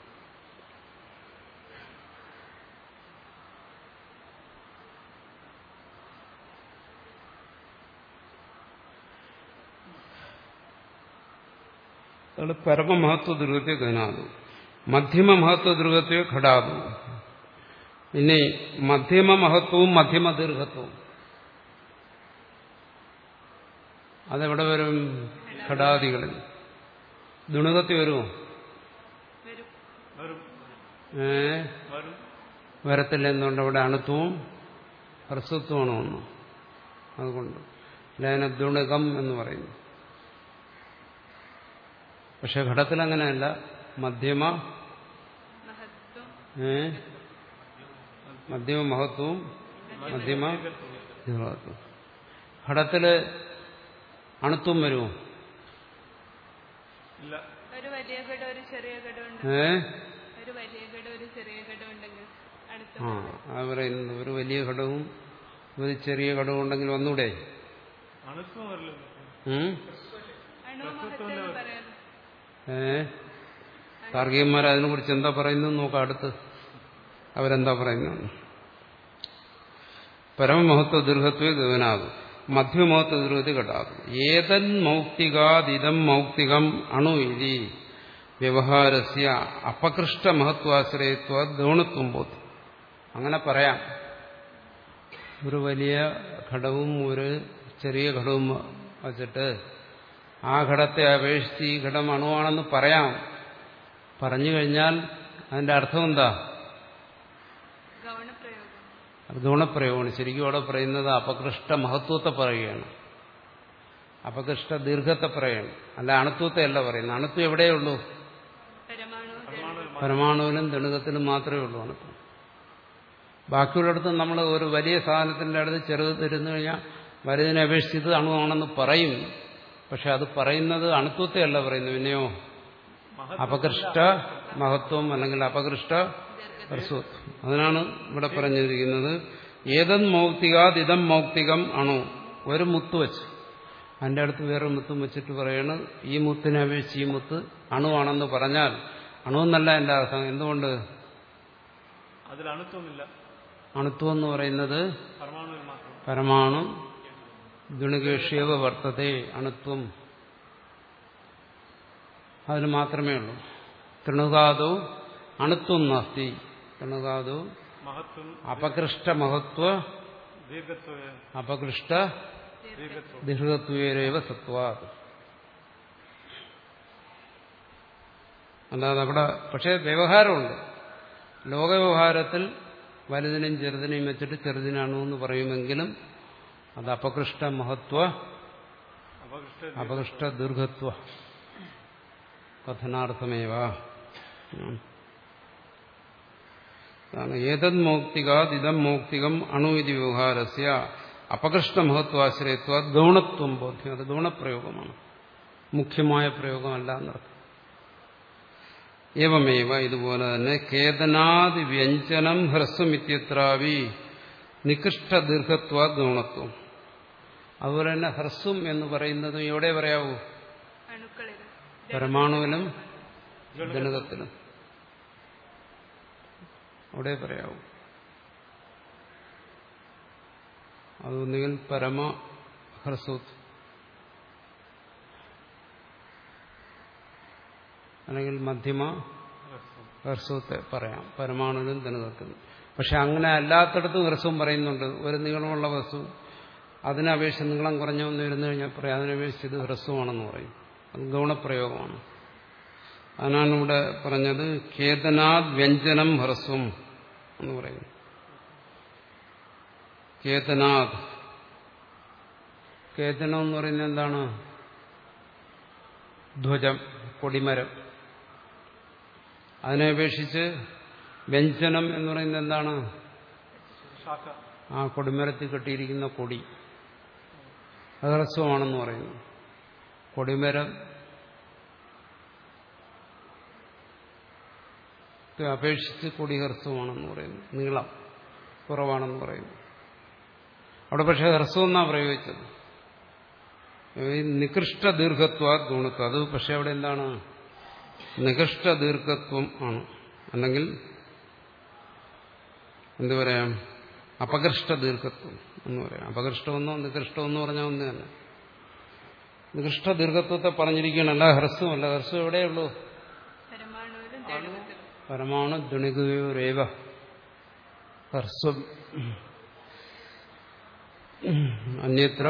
അതാണ് പരമമഹത്വ ദുർഗത്തെ ഗനാതു. മധ്യമ മഹത്വ ദുർഗത്തെ ഘടാതു. ഇനി മധ്യമ മഹത്വവും മധ്യമ ദീർഘത്വവും അതെവിടെ വരും? ഘടാദികളിൽ. ദുണുകത്തി വരുമോ? ഏ വരത്തില്ല. എന്തുകൊണ്ട്? അവിടെ അണുത്വവും ഹ്രസ്വത്വമാണ് ഒന്ന്. അതുകൊണ്ട് ലയന ദുണുകം എന്ന് പറയുന്നു. പക്ഷെ ഘടത്തിൽ അങ്ങനെയല്ല. മധ്യമ ഏ മധ്യമ മഹത്വവും മധ്യമ ദീർഘത്വവും. ഘടത്തില് അണുത്വം വരുമോ? ഒരു വലിയ ഘടം ഒരു ചെറിയ ഘടമുണ്ട്. ഏ ഒരു വലിയ ഘടം ഒരു ചെറിയ ഘടം ഉണ്ടെങ്കിൽ ആ അത് പറയുന്നത് ഒരു വലിയ ഘടവും ഒരു ചെറിയ ഘടവും ഉണ്ടെങ്കിൽ വന്നൂടെ? ഏ താർക്കികന്മാർ അതിനെ കുറിച്ച് എന്താ പറയുന്നത് നോക്കാം അടുത്ത്. അവരെന്താ പറയുന്നത്? പരമമഹത്വ ദീർഘത്വേ ഗഗനാകും മധ്യമഹത്വ ദീർഘത്തെ ഘടാകും. ഏതൻ മൗക്തികാദിതം മൗക്തികം അണു ഇതി വ്യവഹാരസ്യ അപകൃഷ്ട മഹത്വാശ്രയത്വ ഗൗണത്വം ബോധി. അങ്ങനെ പറയാം. ഒരു വലിയ ഘടവും ഒരു ചെറിയ ഘടവും വച്ചിട്ട് ആ ഘടത്തെ അപേക്ഷിച്ച് ഈ ഘടം അണുവാണെന്ന് പറയാം. പറഞ്ഞു കഴിഞ്ഞാൽ അതിന്റെ അർത്ഥം എന്താ? അത് ഗുണപ്രയോഗമാണ്. ശരിക്കും അവിടെ പറയുന്നത് അപകൃഷ്ട മഹത്വത്തെ പറയുകയാണ്, അപകൃഷ്ട ദീർഘത്തെ പറയുകയാണ്. അല്ല അണുത്വത്തെ അല്ല പറയുന്നത്. അണുത്വം എവിടെയുള്ളൂ? പരമാണുവിലും ദണുകത്തിലും മാത്രമേ ഉള്ളൂ അണുത്വം. ബാക്കിയുള്ളിടത്ത് നമ്മൾ ഒരു വലിയ സാധനത്തിന്റെ അടുത്ത് ചെറുത് തരുന്നു കഴിഞ്ഞാൽ വലുതിനെ അപേക്ഷിച്ചത് അണുവാണെന്ന് പറയും. പക്ഷെ അത് പറയുന്നത് അണുത്വത്തെ അല്ല പറയുന്നത്, പിന്നെയോ അപകൃഷ്ട മഹത്വം അല്ലെങ്കിൽ അപകൃഷ്ട ഹ്രസ്വത്വം. അതിനാണ് ഇവിടെ പറഞ്ഞിരിക്കുന്നത് ഏതൻ മൗക്തികാദിതം മൗക്തികം അണു. ഒരു മുത്ത് വെച്ച് അതിൻ്റെ അടുത്ത് വേറെ മുത്തും വെച്ചിട്ട് പറയാണ് ഈ മുത്തിനെ അപേക്ഷിച്ച് ഈ മുത്ത് അണുവാണെന്ന് പറഞ്ഞാൽ അണുവെന്നല്ല എൻ്റെ അർത്ഥം. എന്തുകൊണ്ട്? അണുത്വം എന്ന് പറയുന്നത് പരമാണു ഗുണികേഷ്യേവ വർത്തതേ. അണുത്വം അതിന് മാത്രമേ ഉള്ളൂ. തൃണുകാതോ അണുത്വം നാസ്തി. തൃണുകാതോ അപകൃഷ്ട മഹത്വ അപകൃഷ്ട ദീർഘത്വേരേവ സത്വാ. അല്ലാതെ അവിടെ പക്ഷെ വ്യവഹാരമുണ്ട്. ലോകവ്യവഹാരത്തിൽ വലുതിനെയും ചെറുതിനെയും വെച്ചിട്ട് ചെറുതിനാണോ എന്ന് പറയുമെങ്കിലും അത് അപകൃഷ്ട മഹത്വ അപകൃഷ്ട ദീർഘത്വ കഥനാർത്ഥമേവ. ഏതത് മൗക്തികാദിതം മൗക്തികം അണു ഇതി വ്യവഹാരസ്യ അപകൃഷ്ട മഹത്വാശ്രയത്വ ഗൗണത്വം ബോധ്യം. അത് ഗൗണപ്രയോഗമാണ്, മുഖ്യമായ പ്രയോഗമല്ല എന്നർത്ഥം. ഏവമേവ ഇതുപോലെ തന്നെ കേതനാദി വ്യഞ്ജനം ഹ്രസ്വമിത്യത്രാവി നികൃഷ്ട ദീർഘത്വ ഗൗണത്വം. അതുപോലെ തന്നെ ഹ്രസ്വം എന്ന് പറയുന്നതും എവിടെ പറയാവൂ? പരമാണുവിലും ജനകത്തിലും അവിടെ പറയാവൂ. അതൊന്നുകിൽ പരമ ഹ്രസ്വത്വം അല്ലെങ്കിൽ മധ്യമ ഹ്രസ്വത്തെ പറയാം പരമാണുവിലും ജനകത്തിലും. പക്ഷെ അങ്ങനെ അല്ലാത്തടത്തും ഹ്രസ്വം പറയുന്നുണ്ട്. ഒരു നീളമുള്ള വസ്തു അതിനപേക്ഷിച്ച് നീളം കുറഞ്ഞൊന്ന് വരുന്നു കഴിഞ്ഞാൽ പറയാം അതിനപേക്ഷിച്ച് ഇത് ഹ്രസ്വമാണെന്ന് പറയും. അത് ഗൗണപ്രയോഗമാണ്. അതിനാണ് ഇവിടെ പറഞ്ഞത് കേതനാദ് വ്യഞ്ജനം ഹ്രസ്വം എന്ന് പറയുന്നു. കേതനാദ് കേതനം എന്ന് പറയുന്നത് എന്താണ്? ധ്വജം, കൊടിമരം. അതിനെ അപേക്ഷിച്ച് വ്യഞ്ജനം എന്ന് പറയുന്നത് എന്താണ്? ആ കൊടിമരത്തിൽ കെട്ടിയിരിക്കുന്ന കൊടി. അത് ഹ്രസ്വമാണെന്ന് പറയുന്നു. കൊടിമരം അപേക്ഷിച്ച് കൊടി ഹ്രസ്വമാണെന്ന് പറയുന്നു, നീളം കുറവാണെന്ന് പറയുന്നു. അവിടെ പക്ഷേ ഹ്രസ്വം എന്നാണ് പ്രയോഗിച്ചത്. നികൃഷ്ട ദീർഘത്വ ഗുണത്വം. അത് പക്ഷെ അവിടെ എന്താണ്? നികൃഷ്ട ദീർഘത്വം ആണ്. അല്ലെങ്കിൽ എന്തു പറയാം, അപകൃഷ്ട ദീർഘത്വം എന്ന് പറയാം. അപകൃഷ്ടമെന്നോ നികൃഷ്ടമെന്നോ പറഞ്ഞാൽ ഒന്ന് തന്നെ. നികൃഷ്ട ദീർഘത്വത്തെ പറഞ്ഞിരിക്കുകയാണ്, അല്ല ഹ്രസ്വം അല്ല. ഹ്രസ്വം എവിടെയുള്ളൂ? പരമാണുവിലും ദ്രവ്യത്തിലും. പരമാണു ദ്വണികയോരേവ ഹ്രസ്വം. അന്യത്ര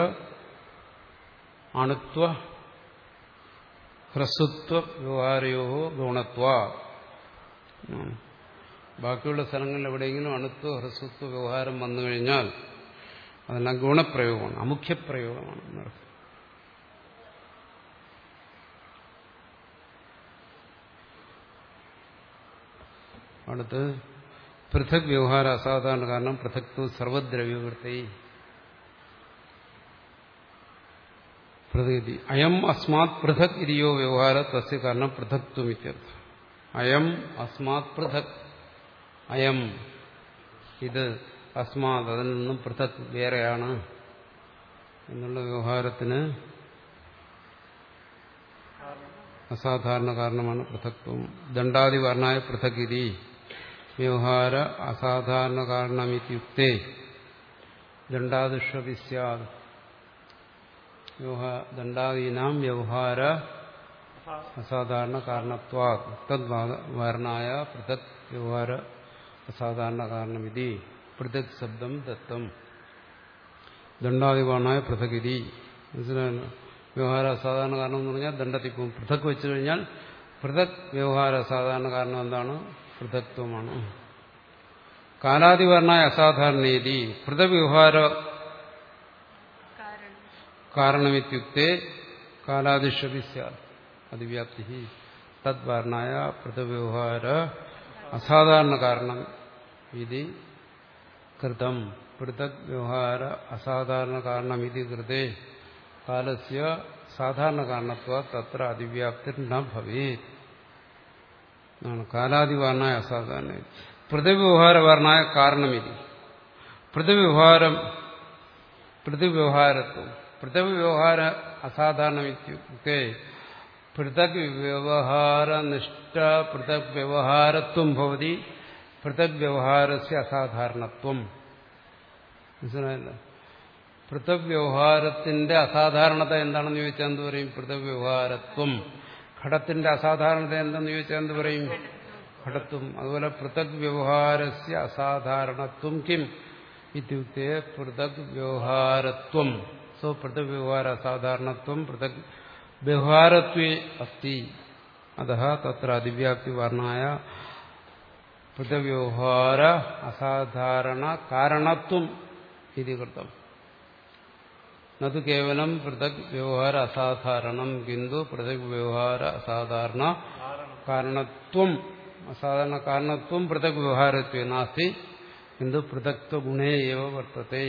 അണുത്വ ഹ്രസ്വത്വ വ്യവഹാരയോ ഗുണത്വ. ബാക്കിയുള്ള സ്ഥലങ്ങളിൽ എവിടെയെങ്കിലും അണുത്വ ഹ്രസ്വത്വ വ്യവഹാരം വന്നു കഴിഞ്ഞാൽ അതെല്ലാം ഗുണപ്രയോഗമാണ്, അമുഖ്യപ്രയോഗമാണ് എന്നർത്ഥം. അടുത്ത് പൃഥക് വ്യവഹാര അസാധാരണ കാരണം പൃഥക്ത്വ സർവദ്രവ്യവൃത്തി. പ്രതീതി അയം അസ്മാത് പൃഥക് ഇതിയോ വ്യവഹാര തസ്യ കാരണം പൃഥക്ത്വം ഇത്യർത്ഥം. അയം അസ്മാത് പൃഥക്, അയം ഇത്, അസ്മാത് അതിൽ നിന്നും പൃഥക് വേറെയാണ് എന്നുള്ള വ്യവഹാരത്തിന് അസാധാരണ കാരണമാണ് പൃഥക്ത്വം. ദണ്ഡാദിവർണായ പൃഥക് ഇതി വ്യവഹാര അസാധാരണ കാരണമിത്യുക്തേ ദണ്ഡാദിഷ്വപി സ്യാദ്. ദണ്ഡാദീനാം വ്യവഹാര അസാധാരണ കാരണത്വാത് തദ്വാരണായ പൃഥക് വ്യവഹാര അസാധാരണ കാരണമിതി പൃഥക് ശബ്ദം ദത്തം. ദണ്ഡാദിവർണായ പൃഥക് ഇതി മനസ്സിലായല്ലോ. വ്യവഹാര അസാധാരണ കാരണം എന്ന് പറഞ്ഞാൽ ദണ്ഡത്തിൽ പോകും. പൃഥക് വെച്ചു കഴിഞ്ഞാൽ പൃഥക് വ്യവഹാര അസാധാരണ കാരണം എന്താണ്? പൃഥക്ത്വമാണ്. കാലാദിവർണായ അസാധാരണേതി പൃഥക് വ്യവഹാര കാരണമിത്യുക്തേ കാലാദിഷ്വപി സ്യാദ് അതിവ്യാപ്തി തദ്വർണായ പൃഥക് വ്യവഹാര അസാധാരണ കാരണം ഇതി കൃതം. പൃഥക് വ്യവഹാര അസാധാരണ കാരണം ഇതി കൃതേ കാലസ്യ സാധാരണ കാരണത്വ തത്ര അതിവ്യാപ്തി ന ഭവേത്. കാലാദിവർണായ അസാധാരണ പൃഥക് വ്യവഹാരവർണായ കാരണമിതി പൃഥക് വ്യവഹാരം പൃഥക് വ്യവഹാരത്വം പൃഥക് വ്യവഹാര അസാധാരണമിത്യുക്തേ പൃഥക് വ്യവഹാരനിഷ്ഠ പൃഥക് വ്യവഹാരത്വം ഭവതി പൃഥക് വ്യവഹാരസ്യ അസാധാരണത്വം. മനസ്സിലായല്ലോ. പൃഥക് വ്യവഹാരത്തിന്റെ അസാധാരണത എന്താണെന്ന് ചോദിച്ചാൽ എന്ത് പറയും? പൃഥക് വ്യവഹാരത്വം. ഘടത്തിന്റെ അസാധാരണത എന്താണെന്ന് ചോദിച്ചാൽ എന്ത് പറയും? ഘടത്വം. അതുപോലെ പൃഥക് വ്യവഹാരസ്യ അസാധാരണത്വം കിം ഇത്യുക്തേ പൃഥക് വ്യവഹാരത്വം. സോ പൃഥക് വ്യവഹാര അസാധാരണത്വം പൃഥക് വ്യവഹാരത്വേ അസ്തി. അതഃ തത്ര അതിവ്യാപ്തി വർണ്ണായ പൃഥക് വ്യവഹാര അസാധാരണ കാരണത്വം ഇതി കൃതം. നത് കേവലം പൃഥക് വ്യവഹാര അസാധാരണം കിന്തു പൃഥക് വ്യവഹാര അസാധാരണ കാരണത്വം അസാധാരണ കാരണത്വം പൃഥക് വ്യവഹാരത്വേ നാസ്തി കിന്തു പൃഥക്ത്വ ഗുണേ ഏവ വർത്തത്തെ.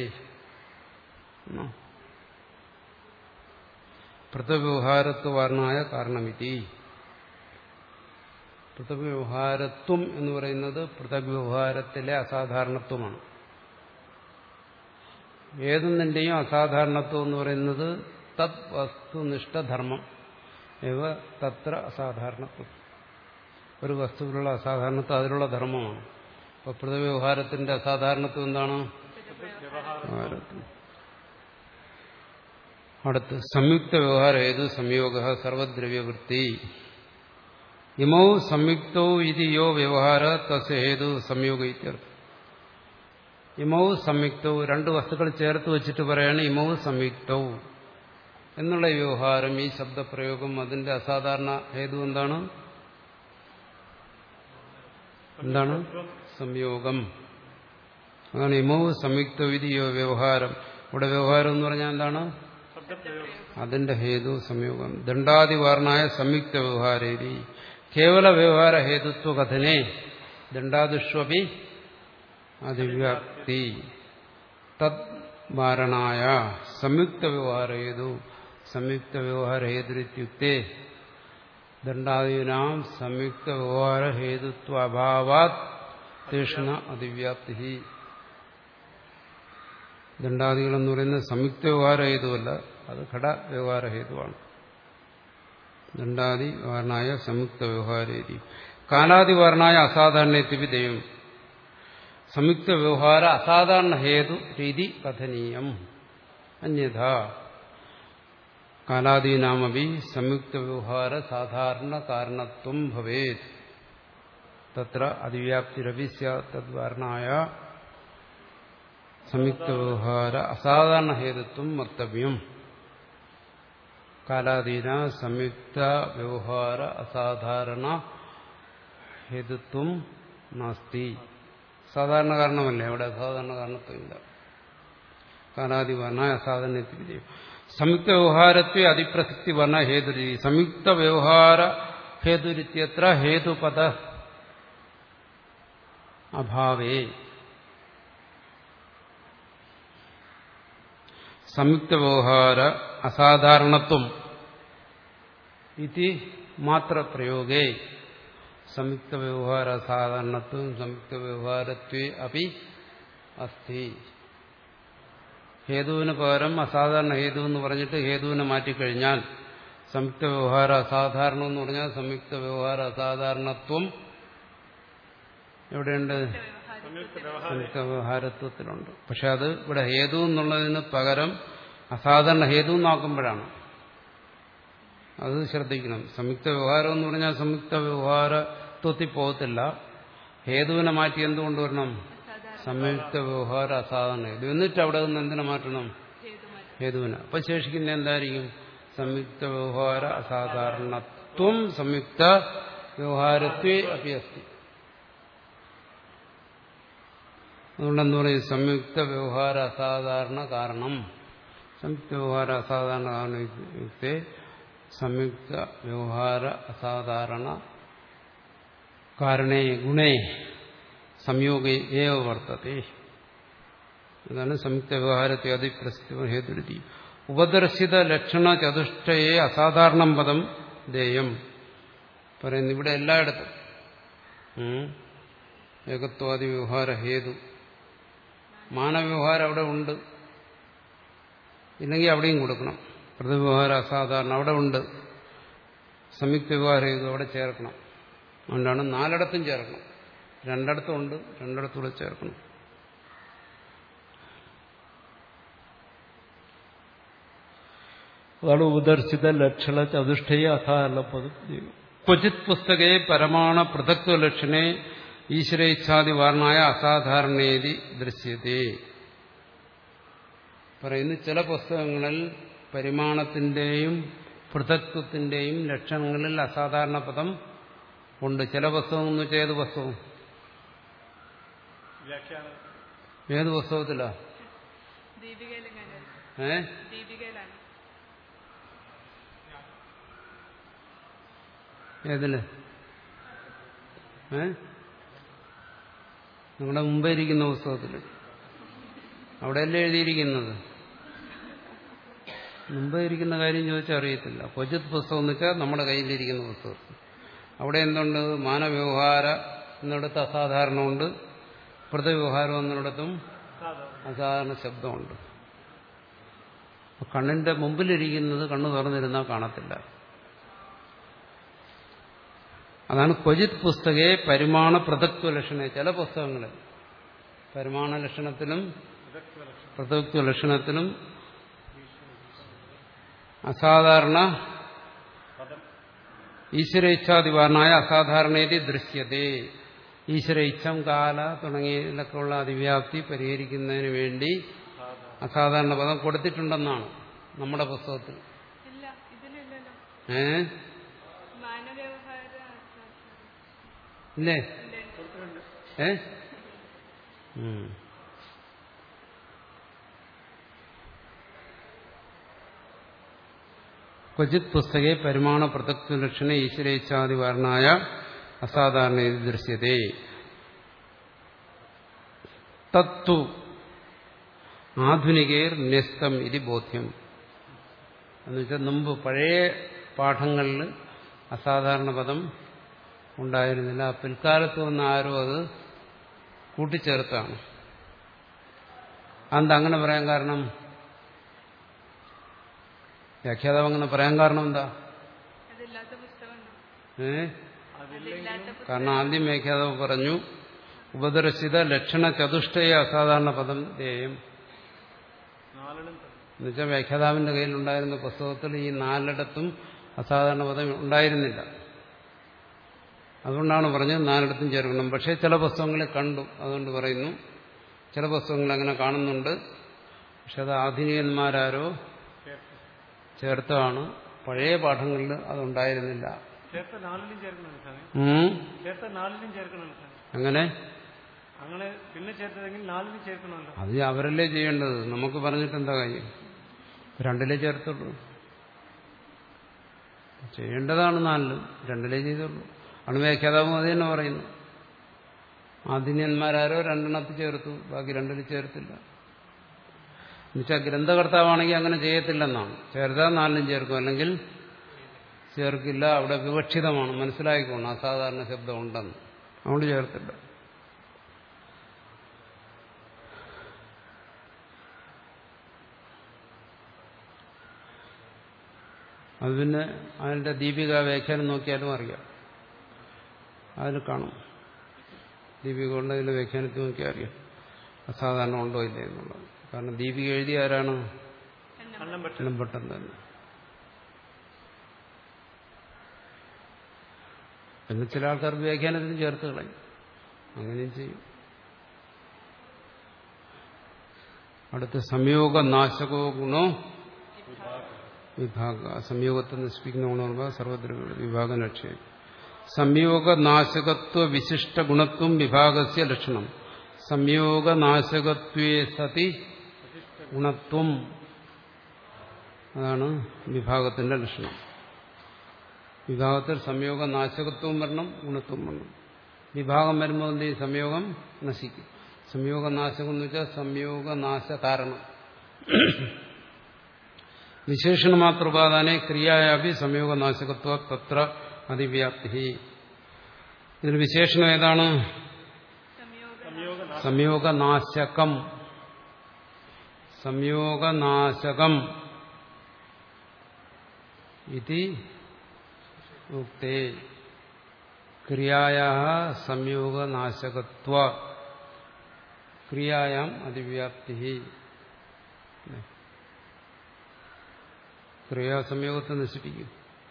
പൃഥക് വ്യവഹാരത്വവർണായ കാരണമിതി. പൃഥക് വ്യവഹാരത്വം എന്ന് പറയുന്നത് പൃഥക് വ്യവഹാരത്തിലെ അസാധാരണത്വമാണ്. ഏതൊന്നിന്റെയും അസാധാരണത്വം എന്ന് പറയുന്നത് തത് വസ്തുനിഷ്ഠധർമ്മം ഏവ തത്ര അസാധാരണത്വം. ഒരു വസ്തുവിലുള്ള അസാധാരണത്വം അതിലുള്ള ധർമ്മമാണ്. അപ്പൊ പൃഥക് വ്യവഹാരത്തിന്റെ അസാധാരണത്വം എന്താണ്? വ്യവഹാരത്വം. അടുത്ത് സംയുക്ത വ്യവഹാര ഏതു സംയോഗ സർവദ്രവ്യവൃത്തി. ഇമൗ സംയുക്തോ ഇതി യോ വ്യവഹാര തസ്യ ഹേതു സംയോഗ ഇത്യർത്ഥം. ഇമൗ സംയുക്തവും രണ്ട് വസ്തുക്കൾ ചേർത്ത് വെച്ചിട്ട് പറയാണ് ഇമൗ സംയുക്തവും എന്നുള്ള വ്യവഹാരം. ഈ ശബ്ദപ്രയോഗം അതിന്റെ അസാധാരണ ഹേതു എന്താണ്? എന്താണ്? സംയോഗം. അതാണ് ഇമൗ സംയുക്ത വിധിയോ വ്യവഹാരം. ഇവിടെ വ്യവഹാരം എന്ന് പറഞ്ഞാൽ എന്താണ്? അതിന്റെ ഹേതു സംയോഗം. ദണ്ഡാദിവർണായ സംയുക്ത വ്യവഹാരേരി കേവല വ്യവഹാര ഹേതുത്വ കഥനെ ദണ്ഡാദിഷ്വപി അതിവ്യാപ്തി തദ് വാരണായ സംയുക്ത വ്യവഹാര ഹേതു സംയുക്ത വ്യവഹാര ഹേതുരിത്യുക്തേ ദണ്ഡാദീനാം സംയുക്ത വ്യവഹാര ഹേതുത്വ അഭാവാത് തേഷണ അതിവ്യാപ്തി. ദണ്ഡാദികൾ എന്ന് പറയുന്നത് സംയുക്ത വ്യവഹാര ഹേതുവല്ല, അത് ഘട വ്യവഹാര ഹേതുവാണ്. ദണ്ഡാദി വർണ്ണായ സംയുക്ത വ്യവഹാരേതി കാലാദി വർണ്ണായ അസാധാരണേത്യപി ദൈവം സംയുക്ത വ്യവഹാര അസാധാരണ ഹേതു രീതി കഥനീയം അന്യഥാ കാലാദീനാമപി സംയുക്ത വ്യവഹാര സാധാരണ കാരണത്വം ഭവേത് തത്ര അതിവ്യാപ്തിരപി സ്യാത് തദ്വർണ്ണായ സംയുക്ത വ്യവഹാര അസാധാരണ ഹേതുത്വം വക്തവ്യം കാലാദീന സംയുക്ത വ്യവഹാര അസാധാരണ ഹേതുത്വം നാസ്തി. സാധാരണ കാരണമല്ലേ, അവിടെ അസാധാരണ കാരണത്വമില്ല. കാലാദി വർണ്ണ അസാധാരണ സംയുക്ത വ്യവഹാരത്വേ അതിപ്രസക്തി വർണ്ണ ഹേതുരി സംയുക്ത വ്യവഹാര ഹേതുരിത്യത്ര ഹേതുപദ അഭാവേ സംയുക്ത വ്യവഹാര അസാധാരണത്വം ഇതി മാത്ര പ്രയോഗേ സംയുക്ത വ്യവഹാര അസാധാരണത്വം സംയുക്ത വ്യവഹാരത്വേ അപി അസ്തി. ഹേതുവിന് പകരം അസാധാരണ ഹേതു എന്ന് പറഞ്ഞിട്ട് ഹേതുവിനെ മാറ്റിക്കഴിഞ്ഞാൽ സംയുക്ത വ്യവഹാര അസാധാരണം എന്ന് പറഞ്ഞാൽ സംയുക്ത വ്യവഹാര അസാധാരണത്വം എവിടെയുണ്ട്? സംയുക്ത വ്യവഹാരത്വത്തിലുണ്ട്. പക്ഷെ അത് ഇവിടെ ഹേതു എന്നുള്ളതിന് പകരം അസാധാരണ ഹേതു എന്നാക്കുമ്പോഴാണ്. അത് ശ്രദ്ധിക്കണം. സംയുക്ത വ്യവഹാരം എന്ന് പറഞ്ഞാൽ സംയുക്ത വ്യവഹാരത്വത്തിൽ പോകത്തില്ല. ഹേതുവിനെ മാറ്റി എന്തുകൊണ്ട് വരണം? സംയുക്ത വ്യവഹാര അസാധാരണ ഹേതു. എന്നിട്ട് അവിടെ നിന്ന് എന്തിനെ മാറ്റണം? ഹേതുവിനെ. അപ്പൊ ശേഷിക്കുന്ന എന്തായിരിക്കും? സംയുക്ത വ്യവഹാര അസാധാരണത്വം സംയുക്ത വ്യവഹാരത്വേ അപി അസ്തി. അതുകൊണ്ടെന്ന് പറയും സംയുക്ത വ്യവഹാര അസാധാരണ കാരണം. സംയുക്ത വ്യവഹാര അസാധാരണ കാരണത്തെ സംയുക്ത വ്യവഹാര അസാധാരണ കാരണേ ഗുണേ സംയോഗേ ഏവ വർത്തത്തെ. ഇതാണ് സംയുക്ത വ്യവഹാരത്തെ അതിപ്രസിദ്ധ ഹേതുരുതി. ഉപദർശിത ലക്ഷണ ചതുഷ്ടയെ അസാധാരണം പദം ദേയം പറയുന്നു. ഇവിടെ എല്ലായിടത്തും ഏകത്വാദി വ്യവഹാര ഹേതു മാനവ്യവഹാരം അവിടെ ഉണ്ട്, ഇല്ലെങ്കിൽ അവിടെയും കൊടുക്കണം. പ്രതിവ്യവഹാര അസാധാരണ അവിടെ ഉണ്ട്, സംയുക്ത വ്യവഹാര ഹേതു അവിടെ ചേർക്കണം. അതുകൊണ്ടാണ് നാലിടത്തും ചേർക്കണം. രണ്ടിടത്തും ഉണ്ട്, രണ്ടിടത്തൂടെ ചേർക്കണം. അതാണ് ഉപദർശിത ലക്ഷണ ചതുഷ്ടയെ അസാധാരണ പദം. ക്വചിത് പുസ്തകേ പരമാണ പൃഥക്ത്വ ലക്ഷണേ ഈശ്വരേച്ഛാദി വാർണായ അസാധാരണേതി ദൃശ്യതേ. പറയുന്നു ചില പുസ്തകങ്ങളിൽ പരിമാണത്തിന്റെയും പൃഥക്ത്വത്തിന്റെയും ലക്ഷണങ്ങളിൽ അസാധാരണ പദം ഉണ്ട്. ചില പുസ്തകം എന്ന് വെച്ചാൽ ഏത് പുസ്തകം? ഏത് പുസ്തകത്തിലാ? ഏ ഏതില്? ഏ നിങ്ങളുടെ മുമ്പേ ഇരിക്കുന്ന പുസ്തകത്തിൽ അവിടെയല്ലേ എഴുതിയിരിക്കുന്നത്? മുമ്പേ ഇരിക്കുന്ന കാര്യം ചോദിച്ചാൽ അറിയത്തില്ല. ക്വചിത് പുസ്തകം എന്ന് വെച്ചാൽ നമ്മുടെ കയ്യിലിരിക്കുന്ന പുസ്തകത്തിൽ അവിടെ എന്തുണ്ട്? മാനവ്യവഹാര എന്നിടത്ത് അസാധാരണമുണ്ട്, പ്രതിവ്യവഹാരം എന്നിടത്തും അസാധാരണ ശബ്ദമുണ്ട്. കണ്ണിന്റെ മുമ്പിലിരിക്കുന്നത് കണ്ണു തുറന്നിരുന്നാൽ കാണത്തില്ല. അതാണ് ക്വചിത് പുസ്തകേ പരിമാണ പൃഥക്ത്വ ലക്ഷണ. ചില പുസ്തകങ്ങളിൽ പരിമാണ ലക്ഷണത്തിലും പൃഥക്ത്വ ലക്ഷണത്തിലും അസാധാരണ ഈശ്വര ഇച്ഛാദിവാർണായ അസാധാരണേതി ദൃശ്യതേ. ഈശ്വര ഇച്ഛം കാല തുടങ്ങിയതിലൊക്കെ ഉള്ള അതിവ്യാപ്തി പരിഹരിക്കുന്നതിന് വേണ്ടി അസാധാരണ പദം കൊടുത്തിട്ടുണ്ടെന്നാണ് നമ്മുടെ പുസ്തകത്തിൽ. ഏ ഇല്ലേ? ഏ ക്വചിത് പുസ്തകേ പരിമാണ പൃഥക്ത്വ ലക്ഷണ ഈശ്വരേച്ഛാദി വർണ്ണായ അസാധാരണ ദൃശ്യതേ. തത്തു ആധുനികേർ ന്യസ്തം ഇത് ബോധ്യം. എന്നുവെച്ചാൽ മുമ്പ് പഴയ പാഠങ്ങളിൽ അസാധാരണ പദം ഉണ്ടായിരുന്നില്ല. പിൽക്കാലത്ത് വന്ന ആരോ അത് കൂട്ടിച്ചേർത്താണ്. അതെന്താ അങ്ങനെ പറയാൻ കാരണം? വ്യാഖ്യാതാവ് അങ്ങനെ പറയാൻ കാരണം എന്താ? ഏ അതില്ലാത്ത കാരണം ആദ്യം വ്യാഖ്യാതാവ് പറഞ്ഞു ഉപദർശിത ലക്ഷണ ചതുഷ്ടയ അസാധാരണ പദം ധ്യേയം. എന്നുവെച്ചാൽ വ്യാഖ്യാതാവിന്റെ കയ്യിലുണ്ടായിരുന്ന പുസ്തകത്തിൽ ഈ നാലിടത്തും അസാധാരണ പദം ഉണ്ടായിരുന്നില്ല. അതുകൊണ്ടാണ് പറഞ്ഞത് നാലിടത്തും ചേർക്കണം. പക്ഷേ ചില പുസ്തകങ്ങളെ കണ്ടു, അതുകൊണ്ട് പറയുന്നു. ചില പുസ്തകങ്ങൾ അങ്ങനെ കാണുന്നുണ്ട്. പക്ഷെ അത് ആധുനികന്മാരാരോ ചേർത്താണ്. പഴയ പാഠങ്ങളിൽ അതുണ്ടായിരുന്നില്ല. അങ്ങനെ അങ്ങനെ പിന്നെ ചേർത്തതെങ്കിൽ നാലിന് ചേർക്കണമല്ലോ. അത് അവരല്ലേ ചെയ്യേണ്ടത്, നമുക്ക് പറഞ്ഞിട്ട് എന്താ കാര്യം? രണ്ടിലേ ചേർത്തുള്ളൂ. ചെയ്യേണ്ടതാണ് നാലിലും, രണ്ടിലേ ചെയ്തുള്ളൂ. അണുവ്യാഖ്യാതാവും അത് തന്നെ പറയുന്നു. ആധുനികന്മാരാരോ രണ്ടെണ്ണത്തിൽ ചേർത്തു, ബാക്കി രണ്ടിൽ ചേർത്തില്ല. എന്നുവെച്ചാൽ ഗ്രന്ഥകർത്താവാണെങ്കിൽ അങ്ങനെ ചെയ്യത്തില്ലെന്നാണ്. ചേർത്താൽ നാലിലും ചേർക്കും, അല്ലെങ്കിൽ ചേർക്കില്ല. അവിടെ വിവക്ഷിതമാണ്, മനസ്സിലായിക്കോണം അസാധാരണ ശബ്ദം ഉണ്ടെന്ന്. അതുകൊണ്ട് ചേർത്തില്ല. അത് പിന്നെ അതിൻ്റെ ദീപിക വ്യാഖ്യാനം നോക്കിയാലും അറിയാം, അതിൽ കാണും. ദീപിക കൊണ്ട് അതിൻ്റെ വ്യാഖ്യാനത്തിൽ നോക്കിയാൽ അറിയാം അസാധാരണ ഉണ്ടോ ഇല്ല എന്നുള്ളത്. കാരണം ദീപിക എഴുതിയ ആരാണ്? അന്നംഭട്ടൻ തന്നെ. പിന്നെ ചില ആൾക്കാർ വ്യാഖ്യാനത്തിന് ചേർത്ത് കളയും, അങ്ങനെയും ചെയ്യും. അടുത്ത് സംയോഗ നാശകോ ഗുണോ വിഭാഗ. സംയോഗത്തെ നശിപ്പിക്കുന്ന ഗുണമെന്ന് സർവദ്രവ്യ വിഭാഗം ലക്ഷ്യം. സംയോഗനാശകത്വ വിശിഷ്ട ഗുണത്വം വിഭാഗസ്യ ലക്ഷണം. സംയോഗനാശകത്വേ സതി ഗുണത്വം, അതാണ് വിഭാഗത്തിന്റെ ലക്ഷണം. വിഭാഗത്തിൽ സംയോഗനാശകത്വം വരണം, ഗുണത്വം വരണം. വിഭാഗം വരുമ്പോൾ എന്ത് ചെയ്യും? സംയോഗം നശിക്കും. സംയോഗനാശകം എന്ന് വെച്ചാൽ സംയോഗനാശ കാരണം. വിശേഷണമാതൃപാദാനെ ക്രിയായാപി സംയോഗനാശകത്വ തത്ര അതിവ്യാപ്തി. ഇതിന് വിശേഷണം ഏതാണ്? സംയോഗനാശകം. സംയോഗനാശകം ഇതി ഉക്തേ ക്രിയായാ സംയോഗനാശകത്വ ക്രിയായാം അതിവ്യാപ്തി. ക്രിയാസംയോഗത്തെ നശിപ്പിക്കും.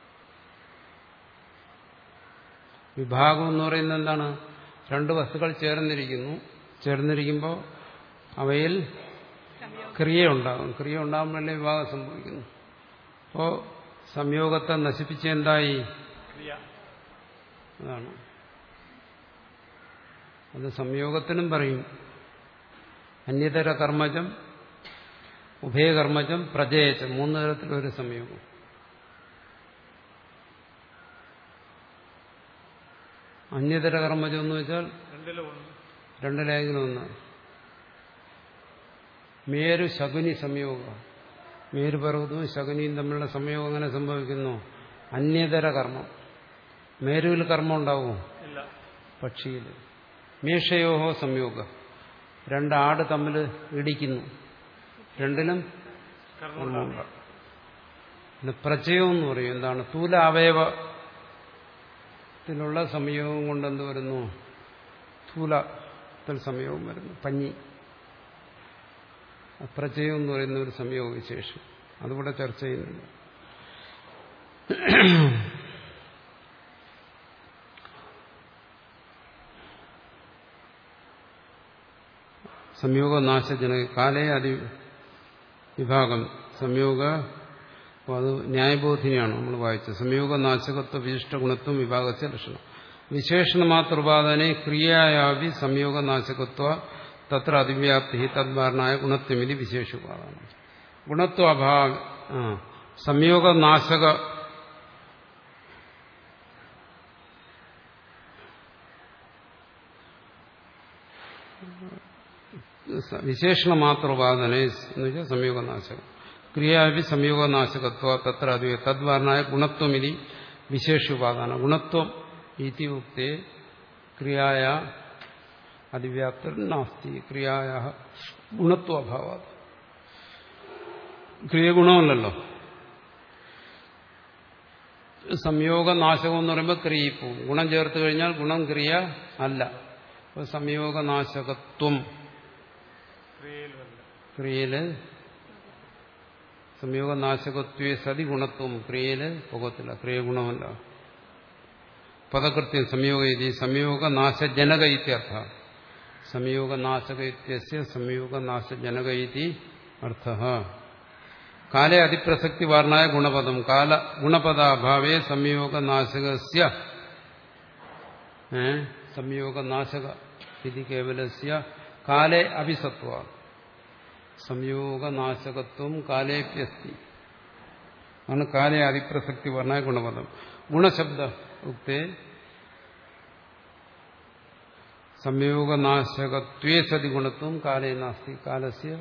വിഭാഗം എന്ന് പറയുന്നത് എന്താണ്? രണ്ട് വസ്തുക്കൾ ചേർന്നിരിക്കുന്നു. ചേർന്നിരിക്കുമ്പോൾ അവയിൽ ക്രിയ ഉണ്ടാകും. ക്രിയ ഉണ്ടാകുമ്പോഴല്ലേ വിഭാഗം സംഭവിക്കുന്നു. അപ്പോൾ സംയോഗത്തെ നശിപ്പിച്ച എന്തായി? അതാണ്. അത് സംയോഗത്തിനും പറയും. അന്യതര കർമ്മജം, ഉഭയകർമ്മജം, പ്രജയജം, മൂന്ന് തരത്തിലൊരു സംയോഗം. അന്യതര കർമ്മജം എന്ന് വെച്ചാൽ രണ്ടിലേങ്കിലും ഒന്ന്. മേരു ശകുനി സംയോഗം. മേരുപർവ്വതവും ശകുനിയും തമ്മിലുള്ള സംയോഗം അങ്ങനെ സംഭവിക്കുന്നു. അന്യതര കർമ്മം. മേരുവിൽ കർമ്മം ഉണ്ടാവും, പക്ഷിയിൽ. മീഷയോഹോ സംയോഗ. രണ്ടാട് തമ്മിൽ ഇടിക്കുന്നു, രണ്ടിലും കർമ്മമുണ്ടാകും. പിന്നെ പ്രചയം എന്ന് പറയും. എന്താണ്? സ്ഥൂല അവയവത്തിലുള്ള സംയോഗം കൊണ്ട് എന്ത് വരുന്നു? സ്ഥൂലത്തിൽ സംയോഗം വരുന്നു. പഞ്ഞി. പ്രചയം എന്ന് പറയുന്ന ഒരു സംയോഗ വിശേഷം, അതുകൂടെ ചർച്ച ചെയ്യുന്നുണ്ട്. സംയോഗനാശജന കാലേ അതി വിഭാഗം. സംയോഗ അത് ന്യായബോധിനിയാണ് നമ്മൾ വായിച്ചത്. സംയോഗനാശകത്വ വിശിഷ്ട ഗുണത്വം വിഭാഗസ്യ ലക്ഷണം. വിശേഷണമാതൃപാദനെ ക്രിയായാവി സംയോഗനാശകത്വ തത്ര അതിവ്യാപ്തി തദ്വാരണായ ഗുണത്വമിതി വിശേഷുപാദാണ്. ഗുണത്വ അഭാവ സംയോഗനാശക വിശേഷണമാതൃപാദനെ എന്ന് വെച്ചാൽ സംയോഗനാശകം. ക്രിയാവി സംയോഗനാശകത്വ തത്ര അതി തദ്വാരണായ ഗുണത്വമിതി വിശേഷുപാദാന. ഗുണത്വം ഇതി ഉക്തേ ക്രിയായ അതിവ്യാപ്തർ നാസ്തി. ക്രിയായ ഗുണത്വ അഭാവാത്. ക്രിയ ഗുണമല്ലല്ലോ. സംയോഗനാശകം എന്ന് പറയുമ്പോൾ ക്രിയയിൽ പോവും. ഗുണം ചേർത്ത് കഴിഞ്ഞാൽ ഗുണം ക്രിയ അല്ല. അപ്പോൾ സംയോഗനാശകത്വം ക്രിയയില് സംയോഗനാശകത്വേ സതി ഗുണത്വം ക്രിയയില് പോകത്തില്ല. ക്രിയ ഗുണമല്ല. പദകൃത്യം സംയോഗ ഇതി സംയോഗനാശജനക ഇത്യർത്ഥ. സംയോഗനാശക ഇത്യസ്യ സംയോഗനാശജനക ഇതി അർത്ഥഃ. കാലേ അതിപ്രസക്തി വാർണായ ഗുണപദം കാല ഗുണപദാഭാവേ സംയോഗനാശകസ്യ സംയോഗനാശക ഇതി കേവലസ്യ കാലേ അഭിസത്വ സംയോഗനാശകത്വം കാലേപ്യസ്തി ആണ് കാലേ അതിപ്രസക്തി വർണ്ണായ ഗുണപദം. ഗുണശബ്ദ ഉക്തേ സംയോഗനാശകത്വേ സതി ഗുണത്വം കാലേ നാസ്തി. കാലസ്യ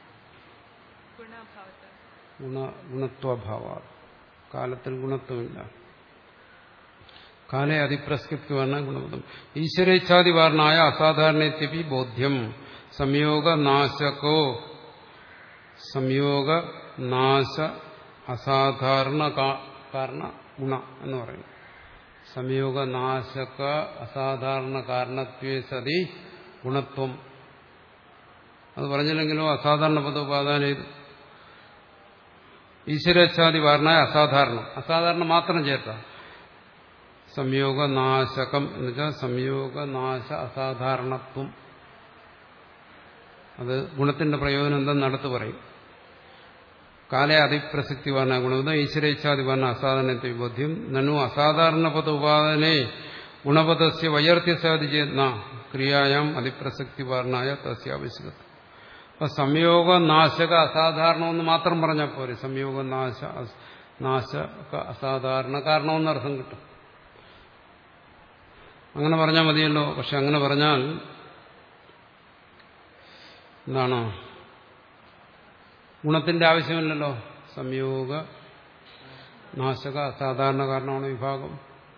ഗുണത്വഭാവ കാലത്തിൽ ഗുണത്വമില്ല. കാലേ അതിപ്രസക്തി വർണ്ണ ഗുണപദം. ഈശ്വരേച്ഛാദി വാർണായ അസാധാരണത്വപി ബോധ്യം സംയോഗനാശകോ സംയോഗനാശ അസാധാരണ കാരണ ഗുണ എന്ന് പറയുന്നു. സംയോഗനാശക അസാധാരണ കാരണത്വേ സതി ഗുണത്വം. അത് പറഞ്ഞില്ലെങ്കിലോ അസാധാരണ പദോപാദാന ചെയ്തു. ഈശ്വരേച്ഛാദി വാർണായ അസാധാരണം അസാധാരണം മാത്രം ചേർത്താം. സംയോഗനാശകം എന്ന് വെച്ചാൽ സംയോഗനാശ അസാധാരണത്വം. അത് ഗുണത്തിന്റെ പ്രയോജനം എന്തെന്ന് അടുത്ത് പറയും. കാലേ അതിപ്രസക്തി വർണ്ണ ഗുണപദം ഈശ്വരേച്ഛാദി വർണ്ണ അസാധാരണത്തെ ബോധ്യം നനു അസാധാരണ പദ ഉപാദനെ ഗുണപദസ്യ വൈയർത്ഥ്യസാധി ചേന്ന ക്രിയായാം അതിപ്രസക്തി വർണ്ണായ തസ്യാവശ്യകത്വം. അപ്പൊ സംയോഗനാശക അസാധാരണമെന്ന് മാത്രം പറഞ്ഞാൽ പോരെ. സംയോഗനാശ നാശക അസാധാരണ കാരണമെന്ന് അർത്ഥം കിട്ടും. അങ്ങനെ പറഞ്ഞാൽ മതിയല്ലോ. പക്ഷെ അങ്ങനെ പറഞ്ഞാൽ എന്താണ്? ഗുണത്തിന്റെ ആവശ്യമില്ലല്ലോ. സംയോഗ നാശക അസാധാരണ കാരണമാണ് വിഭാഗം.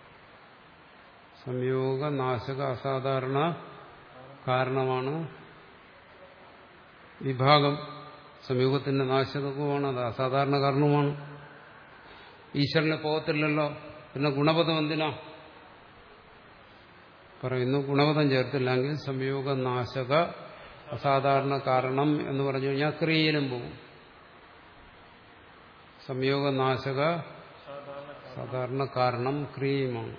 സംയോഗ നാശക അസാധാരണ കാരണമാണ് വിഭാഗം. സംയോഗത്തിന്റെ നാശകവുമാണ്, അത് അസാധാരണ കാരണവുമാണ്. ഈശ്വരന് പോകത്തില്ലല്ലോ. പിന്നെ ഗുണപദം എന്തിനാ പറയുന്നു? ഗുണപദം ചേർത്തില്ലെങ്കിൽ സംയോഗനാശക അസാധാരണ കാരണം എന്ന് പറഞ്ഞു കഴിഞ്ഞാൽ ക്രിയയിലും പോകും. സംയോഗനാശക സാധാരണ കാരണം ക്രിയയുമാണ്.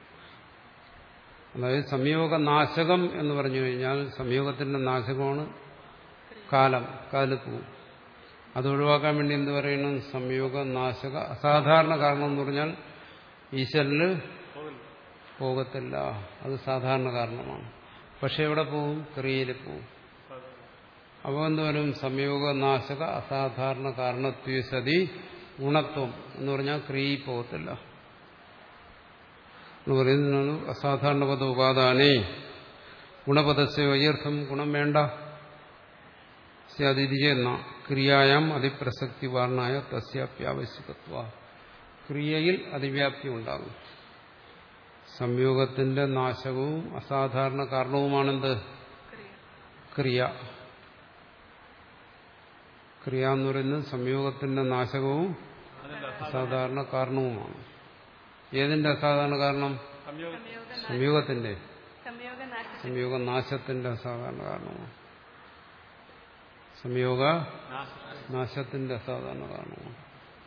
അതായത് സംയോഗനാശകം എന്ന് പറഞ്ഞു കഴിഞ്ഞാൽ സംയോഗത്തിന്റെ നാശകമാണ് കാലം, കാലത്ത് പോകും. അത് ഒഴിവാക്കാൻ വേണ്ടി എന്ത് പറയണം? സംയോഗനാശക അസാധാരണ കാരണം എന്ന് പറഞ്ഞാൽ ഈശ്വരന് പോകത്തില്ല, അത് സാധാരണ കാരണമാണ്. പക്ഷെ എവിടെ പോവും? ക്രിയയിൽ പോവും. അപ്പോൾ എന്തുവരും? സംയോഗനാശക അസാധാരണ കാരണത്വേ സതി ഗുണത്വം എന്ന് പറഞ്ഞാൽ ക്രിയയിൽ പോകത്തില്ല എന്ന് പറയുന്നതാണ്. അസാധാരണ പദ ഉപാദാനേ ഗുണപദസ്യ വൈയർത്ഥം ഗുണം വേണ്ട സ്യാദിരിയെന്ന ക്രിയായാം അതിപ്രസക്തി വാർണായ തസ്യാപ്യാവശ്യകത്വ. ക്രിയയിൽ അതിവ്യാപ്തി ഉണ്ടാകും. സംയോഗത്തിന്റെ നാശകവും അസാധാരണ കാരണവുമാണെന്ത്? ക്രിയ. ക്രിയ എന്ന് പറയുന്നത് സംയോഗത്തിന്റെ നാശകവും അസാധാരണ കാരണവുമാണ്. ഏതിന്റെ അസാധാരണ കാരണം? സംയോഗത്തിന്റെ. സംയോഗനാശത്തിന്റെ അസാധാരണ കാരണമാണ്. സംയോഗ നാശത്തിന്റെ അസാധാരണ കാരണമാണ്.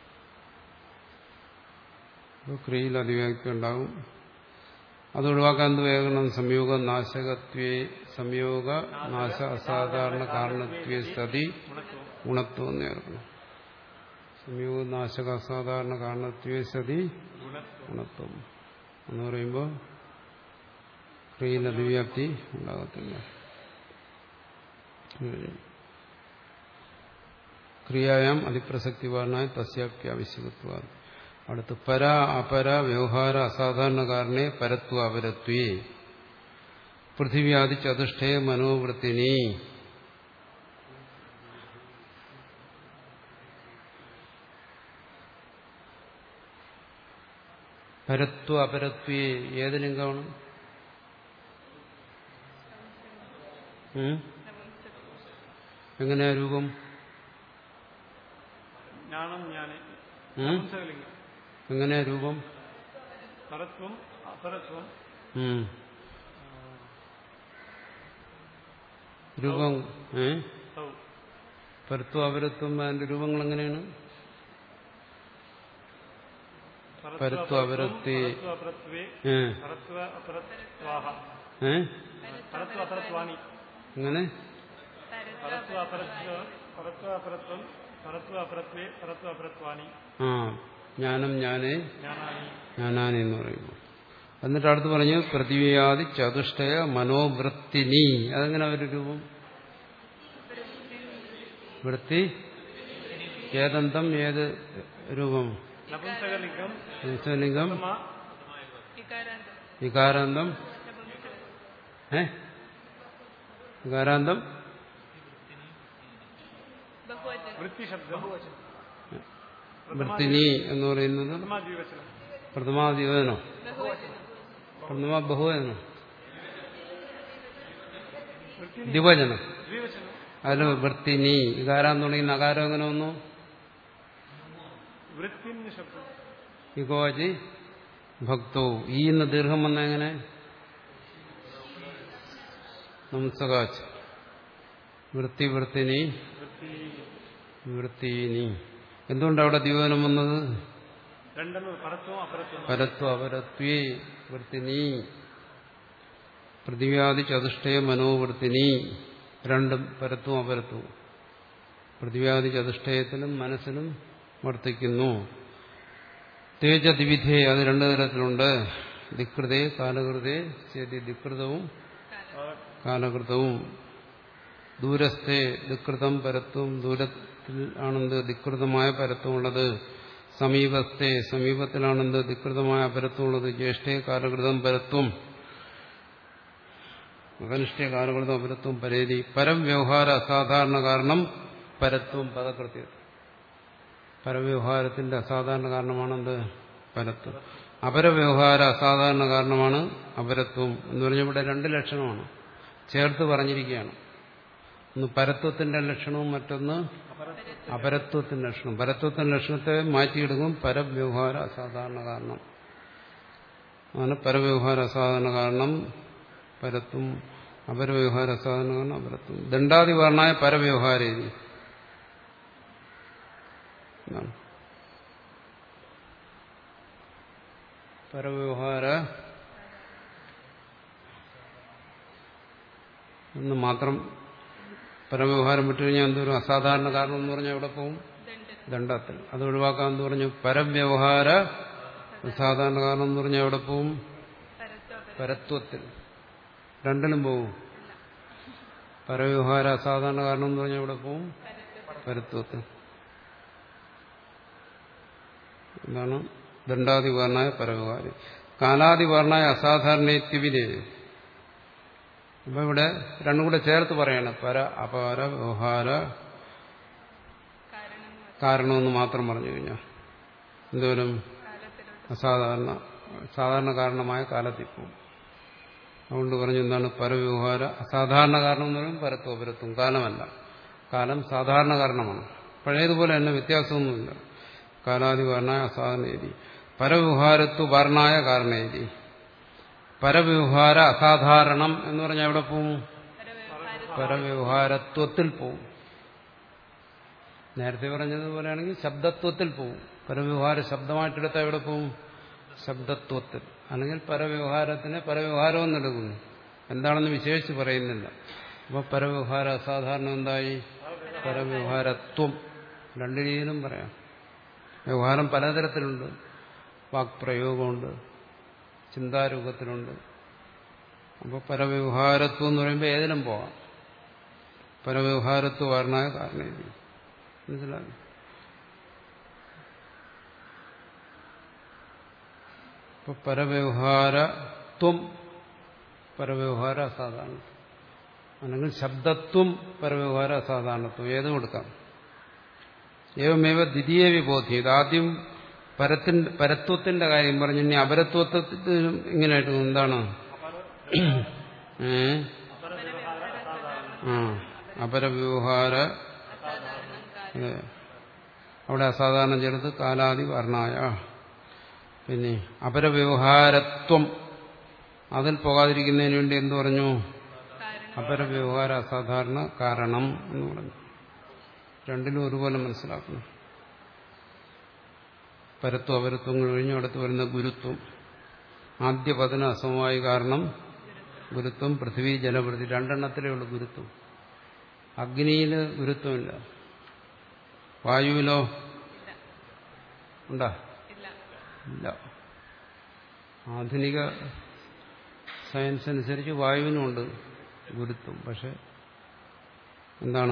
ക്രിയയിൽ അതിവ്യാപ്തി ഉണ്ടാകും. അത് ഒഴിവാക്കാൻ എന്ത് വേണം? സംയോഗ നാശകത്വേ സംയോഗ നാശ അസാധാരണ കാരണത്വേ സതി ഗുണത്വം എന്ന് ചേർക്കണം. സംയോഗ നാശക അസാധാരണ കാരണത്വേ സതി ഗുണത്വം എന്ന് പറയുമ്പോൾ ക്രിയയിൽ അതിവ്യാപ്തി ഉണ്ടാകത്തില്ല. ക്രിയായാം അതിപ്രസക്തി വാർണായ തസ്യാപ്യാവശ്യകത്വ. അടുത്ത് പര അപര വ്യവഹാര അസാധാരണ കാരണേ പരത്വ അപരത്വേ പൃഥിവ്യാദി ചതുഷ്ടയ മനോവൃത്തിനി. പരത്വ അപരത്വേ ഏത് ലിംഗമാണ്? എങ്ങനെയാ രൂപം? എങ്ങനെയാ രൂപം? പരത്വം അപരത്വം ഉം. രൂപം ഏ സൗ പരത്വം അപരത്വം അതിന്റെ രൂപങ്ങൾ എങ്ങനെയാണ്? പരത്വ അപരത്വേ അപരത്വേ ഏ പരത്വ അപരത്വാഹ ഏ പരത്വ അപരത്വാനി അങ്ങനെ പരത്വ അപരത്വ പരത്വ അപരത്വം പരത്വ അപരത്വേ പരത്വ അപരത്വാനി ആ ജ്ഞാനം ജ്ഞാനേ ജ്ഞാനാനി ജ്ഞാനാനി എന്ന് പറയുന്നു. എന്നിട്ട് അടുത്ത് പറഞ്ഞു പ്രതിവ്യാധി ചതുഷ്ടയ മനോവൃത്തിനി. അതെങ്ങനെ ഒരു രൂപം? വൃത്തി ഏതന്തം ഏത് രൂപം? നപുംസകലിംഗം പുംസലിംഗം പ്രഥമ വികാരാന്തം വികാരാന്തം ഏ വികാരാന്തം ബഹുവചനം വൃത്തി ശബ്ദം വൃത്തിനി എന്ന് പറയുന്നത് പ്രഥമ ദ്വിവചനം പ്രഥമാധിപനോ ബഹുവചനം പ്രഥമ ബഹുവചനോ വൃത്തി ദ്വിവചനം? ദ്വിവചനം അതിൽ വൃത്തിനി വികാരം തുടങ്ങി നകാരം എങ്ങനെ വന്നു? വൃത്തിൻ ശബ്ദം ഇകോചി ഭക്തോ ഈ എന്ന് ദീർഘം വന്ന എങ്ങനെ? നംസകാച്ച് വൃത്തി വൃത്തിനി വൃത്തി വൃത്തിനി. എന്തുകൊണ്ട് അവിടെ ദ്വിവചനം വന്നത്? രണ്ടെണ്ണം പരത്വം അപരത്വം പരത്വ അപരത്വേ വൃത്തിനി പൃഥിവ്യാദി ചതുഷ്ടയ മനോവൃത്തിനി. രണ്ടും പരത്വം അപരത്വവും പൃഥിവ്യാദി ചതുഷ്ടയത്തിലും മനസ്സിലും വർത്തിക്കുന്നു. തേജദ്വിധേ അത് രണ്ടു തരത്തിലുണ്ട്. ധികൃതേ കാലകൃതേ ചേതി ധികൃതവും കാലകൃതവും. ദൂരസ്ഥേ ധികൃതം പരത്വം ദൂരത്തിൽ ആണെന്ത് ധികൃതമായ പരത്വമുള്ളത്. സമീപസ്ഥേ സമീപത്തിലാണെന്ത് ധികൃതമായ അപരത്വമുള്ളത്. ജ്യേഷ്ഠേ കാലകൃതം പരത്വം അകനിഷ്ഠേ കാലകൃതം അപരത്വം പരേതി. പരം വ്യവഹാര അസാധാരണ കാരണം പരത്വം പദകൃത്യം. പരവ്യവഹാരത്തിന്റെ അസാധാരണ കാരണമാണെന്ത്? പരത്വം. അപരവ്യവഹാര അസാധാരണ കാരണമാണ് അപരത്വം എന്ന് പറഞ്ഞാൽ ഇവിടെ രണ്ട് ലക്ഷണമാണ് ചേർത്ത് പറഞ്ഞിരിക്കുകയാണ്. ഒന്ന് പരത്വത്തിന്റെ ലക്ഷണവും മറ്റൊന്ന് അപരത്വത്തിന്റെ ലക്ഷണം. പരത്വത്തിന്റെ ലക്ഷണത്തെ മാറ്റിയിടുമ്പോൾ പരവ്യവഹാര അസാധാരണ കാരണം. അങ്ങനെ പരവ്യവഹാര അസാധാരണ കാരണം പരത്വം, അപരവ്യവഹാര അസാധാരണ കാരണം അപരത്വം. ദണ്ഡാതിവർണായ പരവ്യവഹാര എന്നാണ്. പരവ്യവഹാര എന്ന് മാത്രം പരവ്യവഹാരം വിട്ടുകഴിഞ്ഞാൽ എന്തോരും അസാധാരണ കാരണം എന്ന് പറഞ്ഞാൽ എവിടെ പോവും? ദണ്ഡത്തിൽ. അത് ഒഴിവാക്കാമെന്ന് പറഞ്ഞു. പരവ്യവഹാര അസാധാരണ കാരണം എന്ന് പറഞ്ഞാൽ എവിടെ പോവും? പരത്വത്തിൽ. രണ്ടിലും പോവും. പരവ്യവഹാര അസാധാരണ കാരണം എന്ന് പറഞ്ഞാൽ എവിടെ പോവും? പരത്വത്തിൽ. എന്താണ്? ദണ്ഡാതിവർണായ പരവ്യവഹാരം. കാലാതിവർണായ അസാധാരണത്വവിനെ. അപ്പൊ ഇവിടെ രണ്ടും കൂടെ ചേർത്ത് പറയണം. പര അപാര വ്യവഹാര കാരണമെന്ന് മാത്രം പറഞ്ഞു കഴിഞ്ഞാൽ എന്തോരം അസാധാരണ സാധാരണ കാരണമായ കാലത്തിൽ പോകും. അതുകൊണ്ട് പറഞ്ഞു എന്താണ് പരവ്യവഹാര അസാധാരണ കാരണം എന്ന് പറയുമ്പോൾ പരത്വ പരത്വം കാലമല്ല. കാലം സാധാരണ കാരണമാണ്. പഴയതുപോലെ തന്നെ വ്യത്യാസമൊന്നുമില്ല. കാലാതിവർണായ അസാധാരണ രീതി. പരവ്യവഹാരത്വ വർണായ കാരണേരി. പരവ്യവഹാര അസാധാരണം എന്ന് പറഞ്ഞാൽ എവിടെ പോവും? പരവ്യവഹാരത്വത്തിൽ പോവും. നേരത്തെ പറഞ്ഞതുപോലെയാണെങ്കിൽ ശബ്ദത്വത്തിൽ പോവും. പരവ്യവഹാര ശബ്ദമായിട്ടെടുത്താൽ എവിടെ പോവും? ശബ്ദത്വത്തിൽ. അല്ലെങ്കിൽ പരവ്യവഹാരത്തിനെ പരവ്യവഹാരമെന്ന് എടുക്കുന്നു. എന്താണെന്ന് വിശേഷിച്ച് പറയുന്നില്ല. അപ്പോൾ പരവ്യവഹാര അസാധാരണം എന്തായി? പരവ്യവഹാരത്വം. രണ്ടു രീതിയിലും പറയാം. വ്യവഹാരം പലതരത്തിലുണ്ട്. വാക്പ്രയോഗമുണ്ട്, ചിന്താരൂപത്തിലുണ്ട്. അപ്പോൾ പരവ്യവഹാരത്വം എന്ന് പറയുമ്പോൾ ഏതിനും പോകാം. പരവ്യവഹാരത്വ കാരണമായ കാരണം മനസ്സിലായി. ഇപ്പൊ പരവ്യവഹാരത്വം പരവ്യവഹാര അസാധാരണ, അല്ലെങ്കിൽ ശബ്ദത്വം പരവ്യവഹാര അസാധാരണത്വം, ഏതും എടുക്കാം. ഏവമേവ ദ്വിതീയ വിബോധ്യം. ഇതാദ്യം പരത്തിന്റെ പരത്വത്തിന്റെ കാര്യം പറഞ്ഞു. ഇനി അപരത്വത്തിനും ഇങ്ങനെയായിട്ട് എന്താണ്? ഏ ആ അപരവ്യവഹാര അവിടെ അസാധാരണ ചേർത്ത് കാലാതി വർണ്ണായ. പിന്നെ അപരവ്യവഹാരത്വം അതിൽ പോകാതിരിക്കുന്നതിന് വേണ്ടി എന്തു പറഞ്ഞു? അപരവ്യവഹാര അസാധാരണ കാരണം എന്ന് പറഞ്ഞു. രണ്ടിലും ഒരുപോലെ മനസ്സിലാക്കണം. പരത്വം അപരത്വങ്ങൾ കഴിഞ്ഞു അടുത്ത് വരുന്ന ഗുരുത്വം. ആദ്യ പതന അസമവായ കാരണം ഗുരുത്വം. പൃഥ്വി ജലപ്രതി രണ്ടെണ്ണത്തിലേ ഉള്ളൂ ഗുരുത്വം. അഗ്നിയിൽ ഗുരുത്വമില്ല. വായുവിലോ ഉണ്ടാ? ഇല്ല. ആധുനിക സയൻസ് അനുസരിച്ച് വായുവിനുമുണ്ട് ഗുരുത്വം. പക്ഷെ എന്താണ്,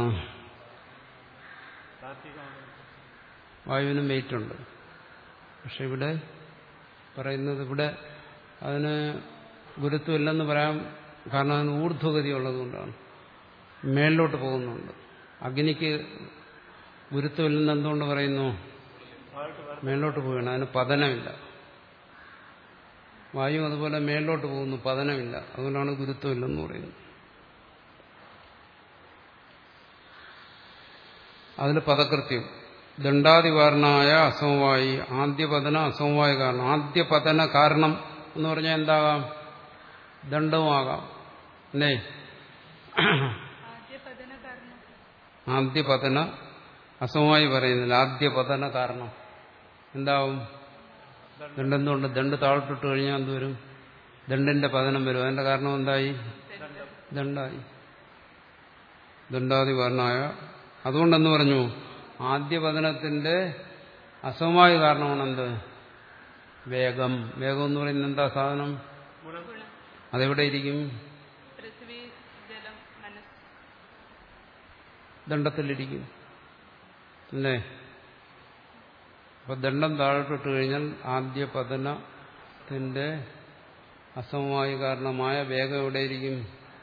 വായുവിനും വെയിറ്റുണ്ട്. പക്ഷെ ഇവിടെ പറയുന്നത് ഇവിടെ അതിന് ഗുരുത്വമില്ലെന്ന് പറയാൻ കാരണം അതിന് ഊർധ്വഗതി ഉള്ളതുകൊണ്ടാണ്. മേളിലോട്ട് പോകുന്നുണ്ട്. അഗ്നിക്ക് ഗുരുത്വമില്ലെന്ന് എന്തുകൊണ്ട് പറയുന്നു? മേളിലോട്ട് പോവുകയാണ്, അതിന് പതനമില്ല. വായു അതുപോലെ മേളിലോട്ട് പോകുന്നു, പതനമില്ല. അതുകൊണ്ടാണ് ഗുരുത്വമില്ലെന്ന് പറയുന്നത്. അതിൽ പദകൃത്യം ദണ്ഡാതിവാരണായ അസമവായി ആദ്യപതന അസമവായ കാരണം. ആദ്യപതന കാരണം എന്ന് പറഞ്ഞാൽ എന്താകാം? ദണ്ഡവുമാകാം അല്ലേ? ആദ്യപതന അസമവായി പറയുന്നില്ല. ആദ്യപതന കാരണം എന്താവും? ദണ്ഡെന്തുകൊണ്ട്? ദണ്ഡ് താഴ്ത്തിട്ട് കഴിഞ്ഞാൽ എന്ത് വരും? ദണ്ഡിന്റെ പതനം വരും. അതിന്റെ കാരണം എന്തായി? ദണ്ഡായി. ദണ്ഡാതിവാരണായ. അതുകൊണ്ടെന്ന് പറഞ്ഞു ആദ്യപതനത്തിന്റെ അസമവായ കാരണമാണെന്ത്? വേഗം. വേഗം എന്ന് പറയുന്നത് എന്താ സാധനം? അതെവിടെ ഇരിക്കും? ദണ്ഡത്തിലിരിക്കും അല്ലേ? അപ്പൊ ദണ്ഡം താഴോട്ടിട്ട് കഴിഞ്ഞാൽ ആദ്യ പതനത്തിന്റെ അസമവായ കാരണമായ വേഗം എവിടെയിരിക്കും?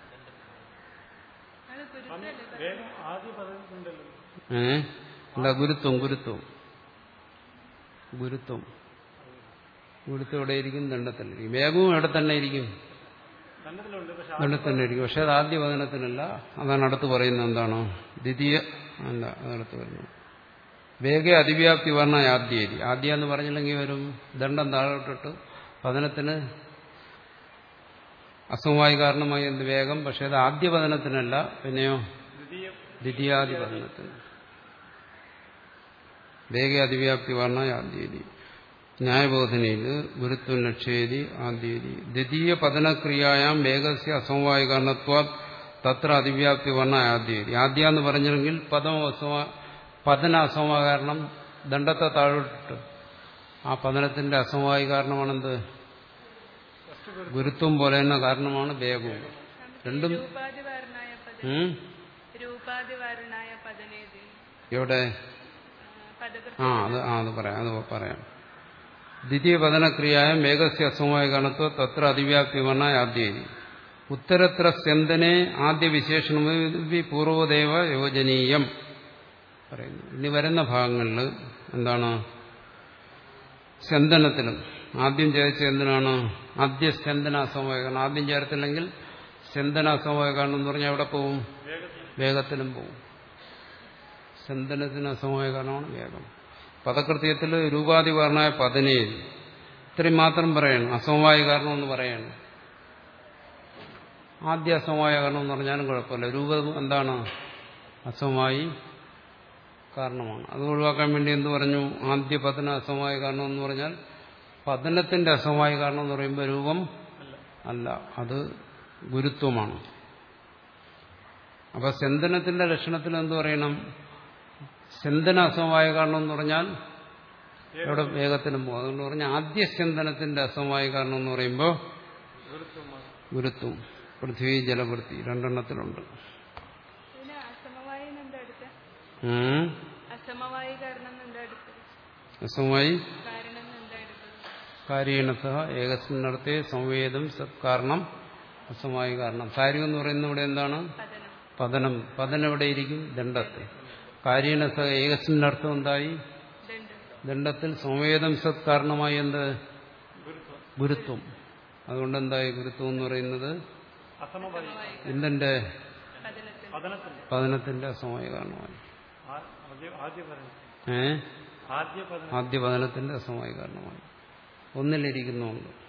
ഏ എന്താ? ഗുരുത്വം. ഗുരുത്വം ഗുരുത്വം ഗുരുത്വം എവിടെയിരിക്കും? ദണ്ഡത്തിലിരിക്കും. വേഗവും എവിടെ തന്നെ ഇരിക്കും? ദണ്ഡത്തന്നെ ഇരിക്കും. പക്ഷെ അത് ആദ്യ പതനത്തിനല്ല. അതാണ് അടുത്ത് പറയുന്നത്. എന്താണോ? ദ്വിതീയ അല്ല, അതടുത്ത് വരുന്നത് വേഗ അതിവ്യാപ്തി പറഞ്ഞ ആദ്യേരി. ആദ്യ എന്ന് പറഞ്ഞില്ലെങ്കിൽ വരും ദണ്ഡം താഴോട്ടിട്ട് പതനത്തിന് അസമവായ കാരണമായി എന്ത്? വേഗം. പക്ഷെ അത് ആദ്യ പതനത്തിനല്ല. പിന്നെയോ ദ്വിതീയാദി പതനത്തിന്. വേഗ അതിവ്യാപ്തി പറഞ്ഞ ആദ്യേരി. ന്യായബോധനയിൽ ഗുരുത്വം ലക്ഷ്യേരി ആദ്യേരി. ദ്വിതീയ പതനക്രിയായാം വേഗസ്യ അസമവായ കാരണത്വ തത്ര അതിവ്യാപ്തി പറഞ്ഞ ആദ്യേരി. ആദ്യ എന്ന് പറഞ്ഞില്ലെങ്കിൽ പദം അസമ പതന അസമവായ കാരണം ദണ്ഡത്തെ താഴോട്ടിട്ട് ആ പതനത്തിന്റെ അസമവായ കാരണമാണെന്ത്? ഗുരുത്വം പോലെ തന്നെ കാരണമാണ് വേഗവും. രണ്ടും എവിടെ? ആ അത് ആ അത് പറയാം അത് പറയാം ദ്വിതീയ പതനക്രിയായ മേഘസ്യ അസമവായ കാരണത്വ തത്ര അതിവ്യാപ്തി പറഞ്ഞ ആദ്യേരി. ഉത്തരത്ര സ്യന്തനെ ആദ്യ വിശേഷണം പൂർവദേവ യോജനീയം പറയുന്നു. ഇനി വരുന്ന ഭാഗങ്ങളിൽ എന്താണ്? സ്യന്തനത്തിലും ആദ്യം ചേർച്ച എന്തിനാണ്? ആദ്യ സ്യന്തന അസമവായ കാരണം. ആദ്യം ചേർത്തില്ലെങ്കിൽ സ്യന്തന അസമവായ കാരണം എന്ന് പറഞ്ഞാൽ എവിടെ പോവും? വേഗത്തിലും പോവും. സ്യന്തനത്തിന് അസമവായ കാരണമാണ് വേഗം. പദകൃത്യത്തിൽ രൂപാതിവാരണായ പതനേ ഇത്രയും മാത്രം പറയണം. അസമവായ കാരണം എന്ന് പറയണം. ആദ്യ അസമവായ കാരണം എന്ന് പറഞ്ഞാലും കുഴപ്പമില്ല. രൂപം എന്താണ്? അസമവായി കാരണമാണ്. അത് ഒഴിവാക്കാൻ വേണ്ടി എന്ത് പറഞ്ഞു? ആദ്യ പതന അസമവായ കാരണം എന്ന് പറഞ്ഞാൽ പതനത്തിന്റെ അസമവായ കാരണം എന്ന് പറയുമ്പോൾ രൂപം അല്ല, അത് ഗുരുത്വമാണ്. അപ്പൊ സ്യന്തനത്തിന്റെ ലക്ഷണത്തിൽ എന്ത് പറയണം? സ്യന്തന അസമവായ കാരണം എന്ന് പറഞ്ഞാൽ ഇവിടെ വേഗത്തിലും പോകും. അതുകൊണ്ട് പറഞ്ഞാൽ ആദ്യ സ്യന്തനത്തിന്റെ അസമവായ കാരണം എന്ന് പറയുമ്പോൾ ഗുരുത്വം. പൃഥ്വി ജലവൃത്തി രണ്ടെണ്ണത്തിലുണ്ട്. അസമവായി കാര്യണത ഏകസ്മിന്നർത്ഥേ സംവേദം സത് കാരണം അസമവായ കാരണം. കാര്യം എന്ന് പറയുന്നത് ഇവിടെ എന്താണ്? പതനം. പതനം എവിടെയിരിക്കും? ദണ്ഡത്തെ. കാര്യണത ഏകസ്മിന്നർത്ഥം എന്തായി? ദണ്ഡത്തിൽ സംവേദം സത് കാരണമായി എന്ത്? ഗുരുത്വം. അതുകൊണ്ട് എന്തായി? ഗുരുത്വം എന്ന് പറയുന്നത് എന്തിന്റെ? പതനത്തിന്റെ അസമവായ കാരണമായി. ഏ ആദ്യ പതനത്തിന്റെ അസമവായ കാരണമായി. ഒന്നിലിരിക്കുന്നുണ്ട്.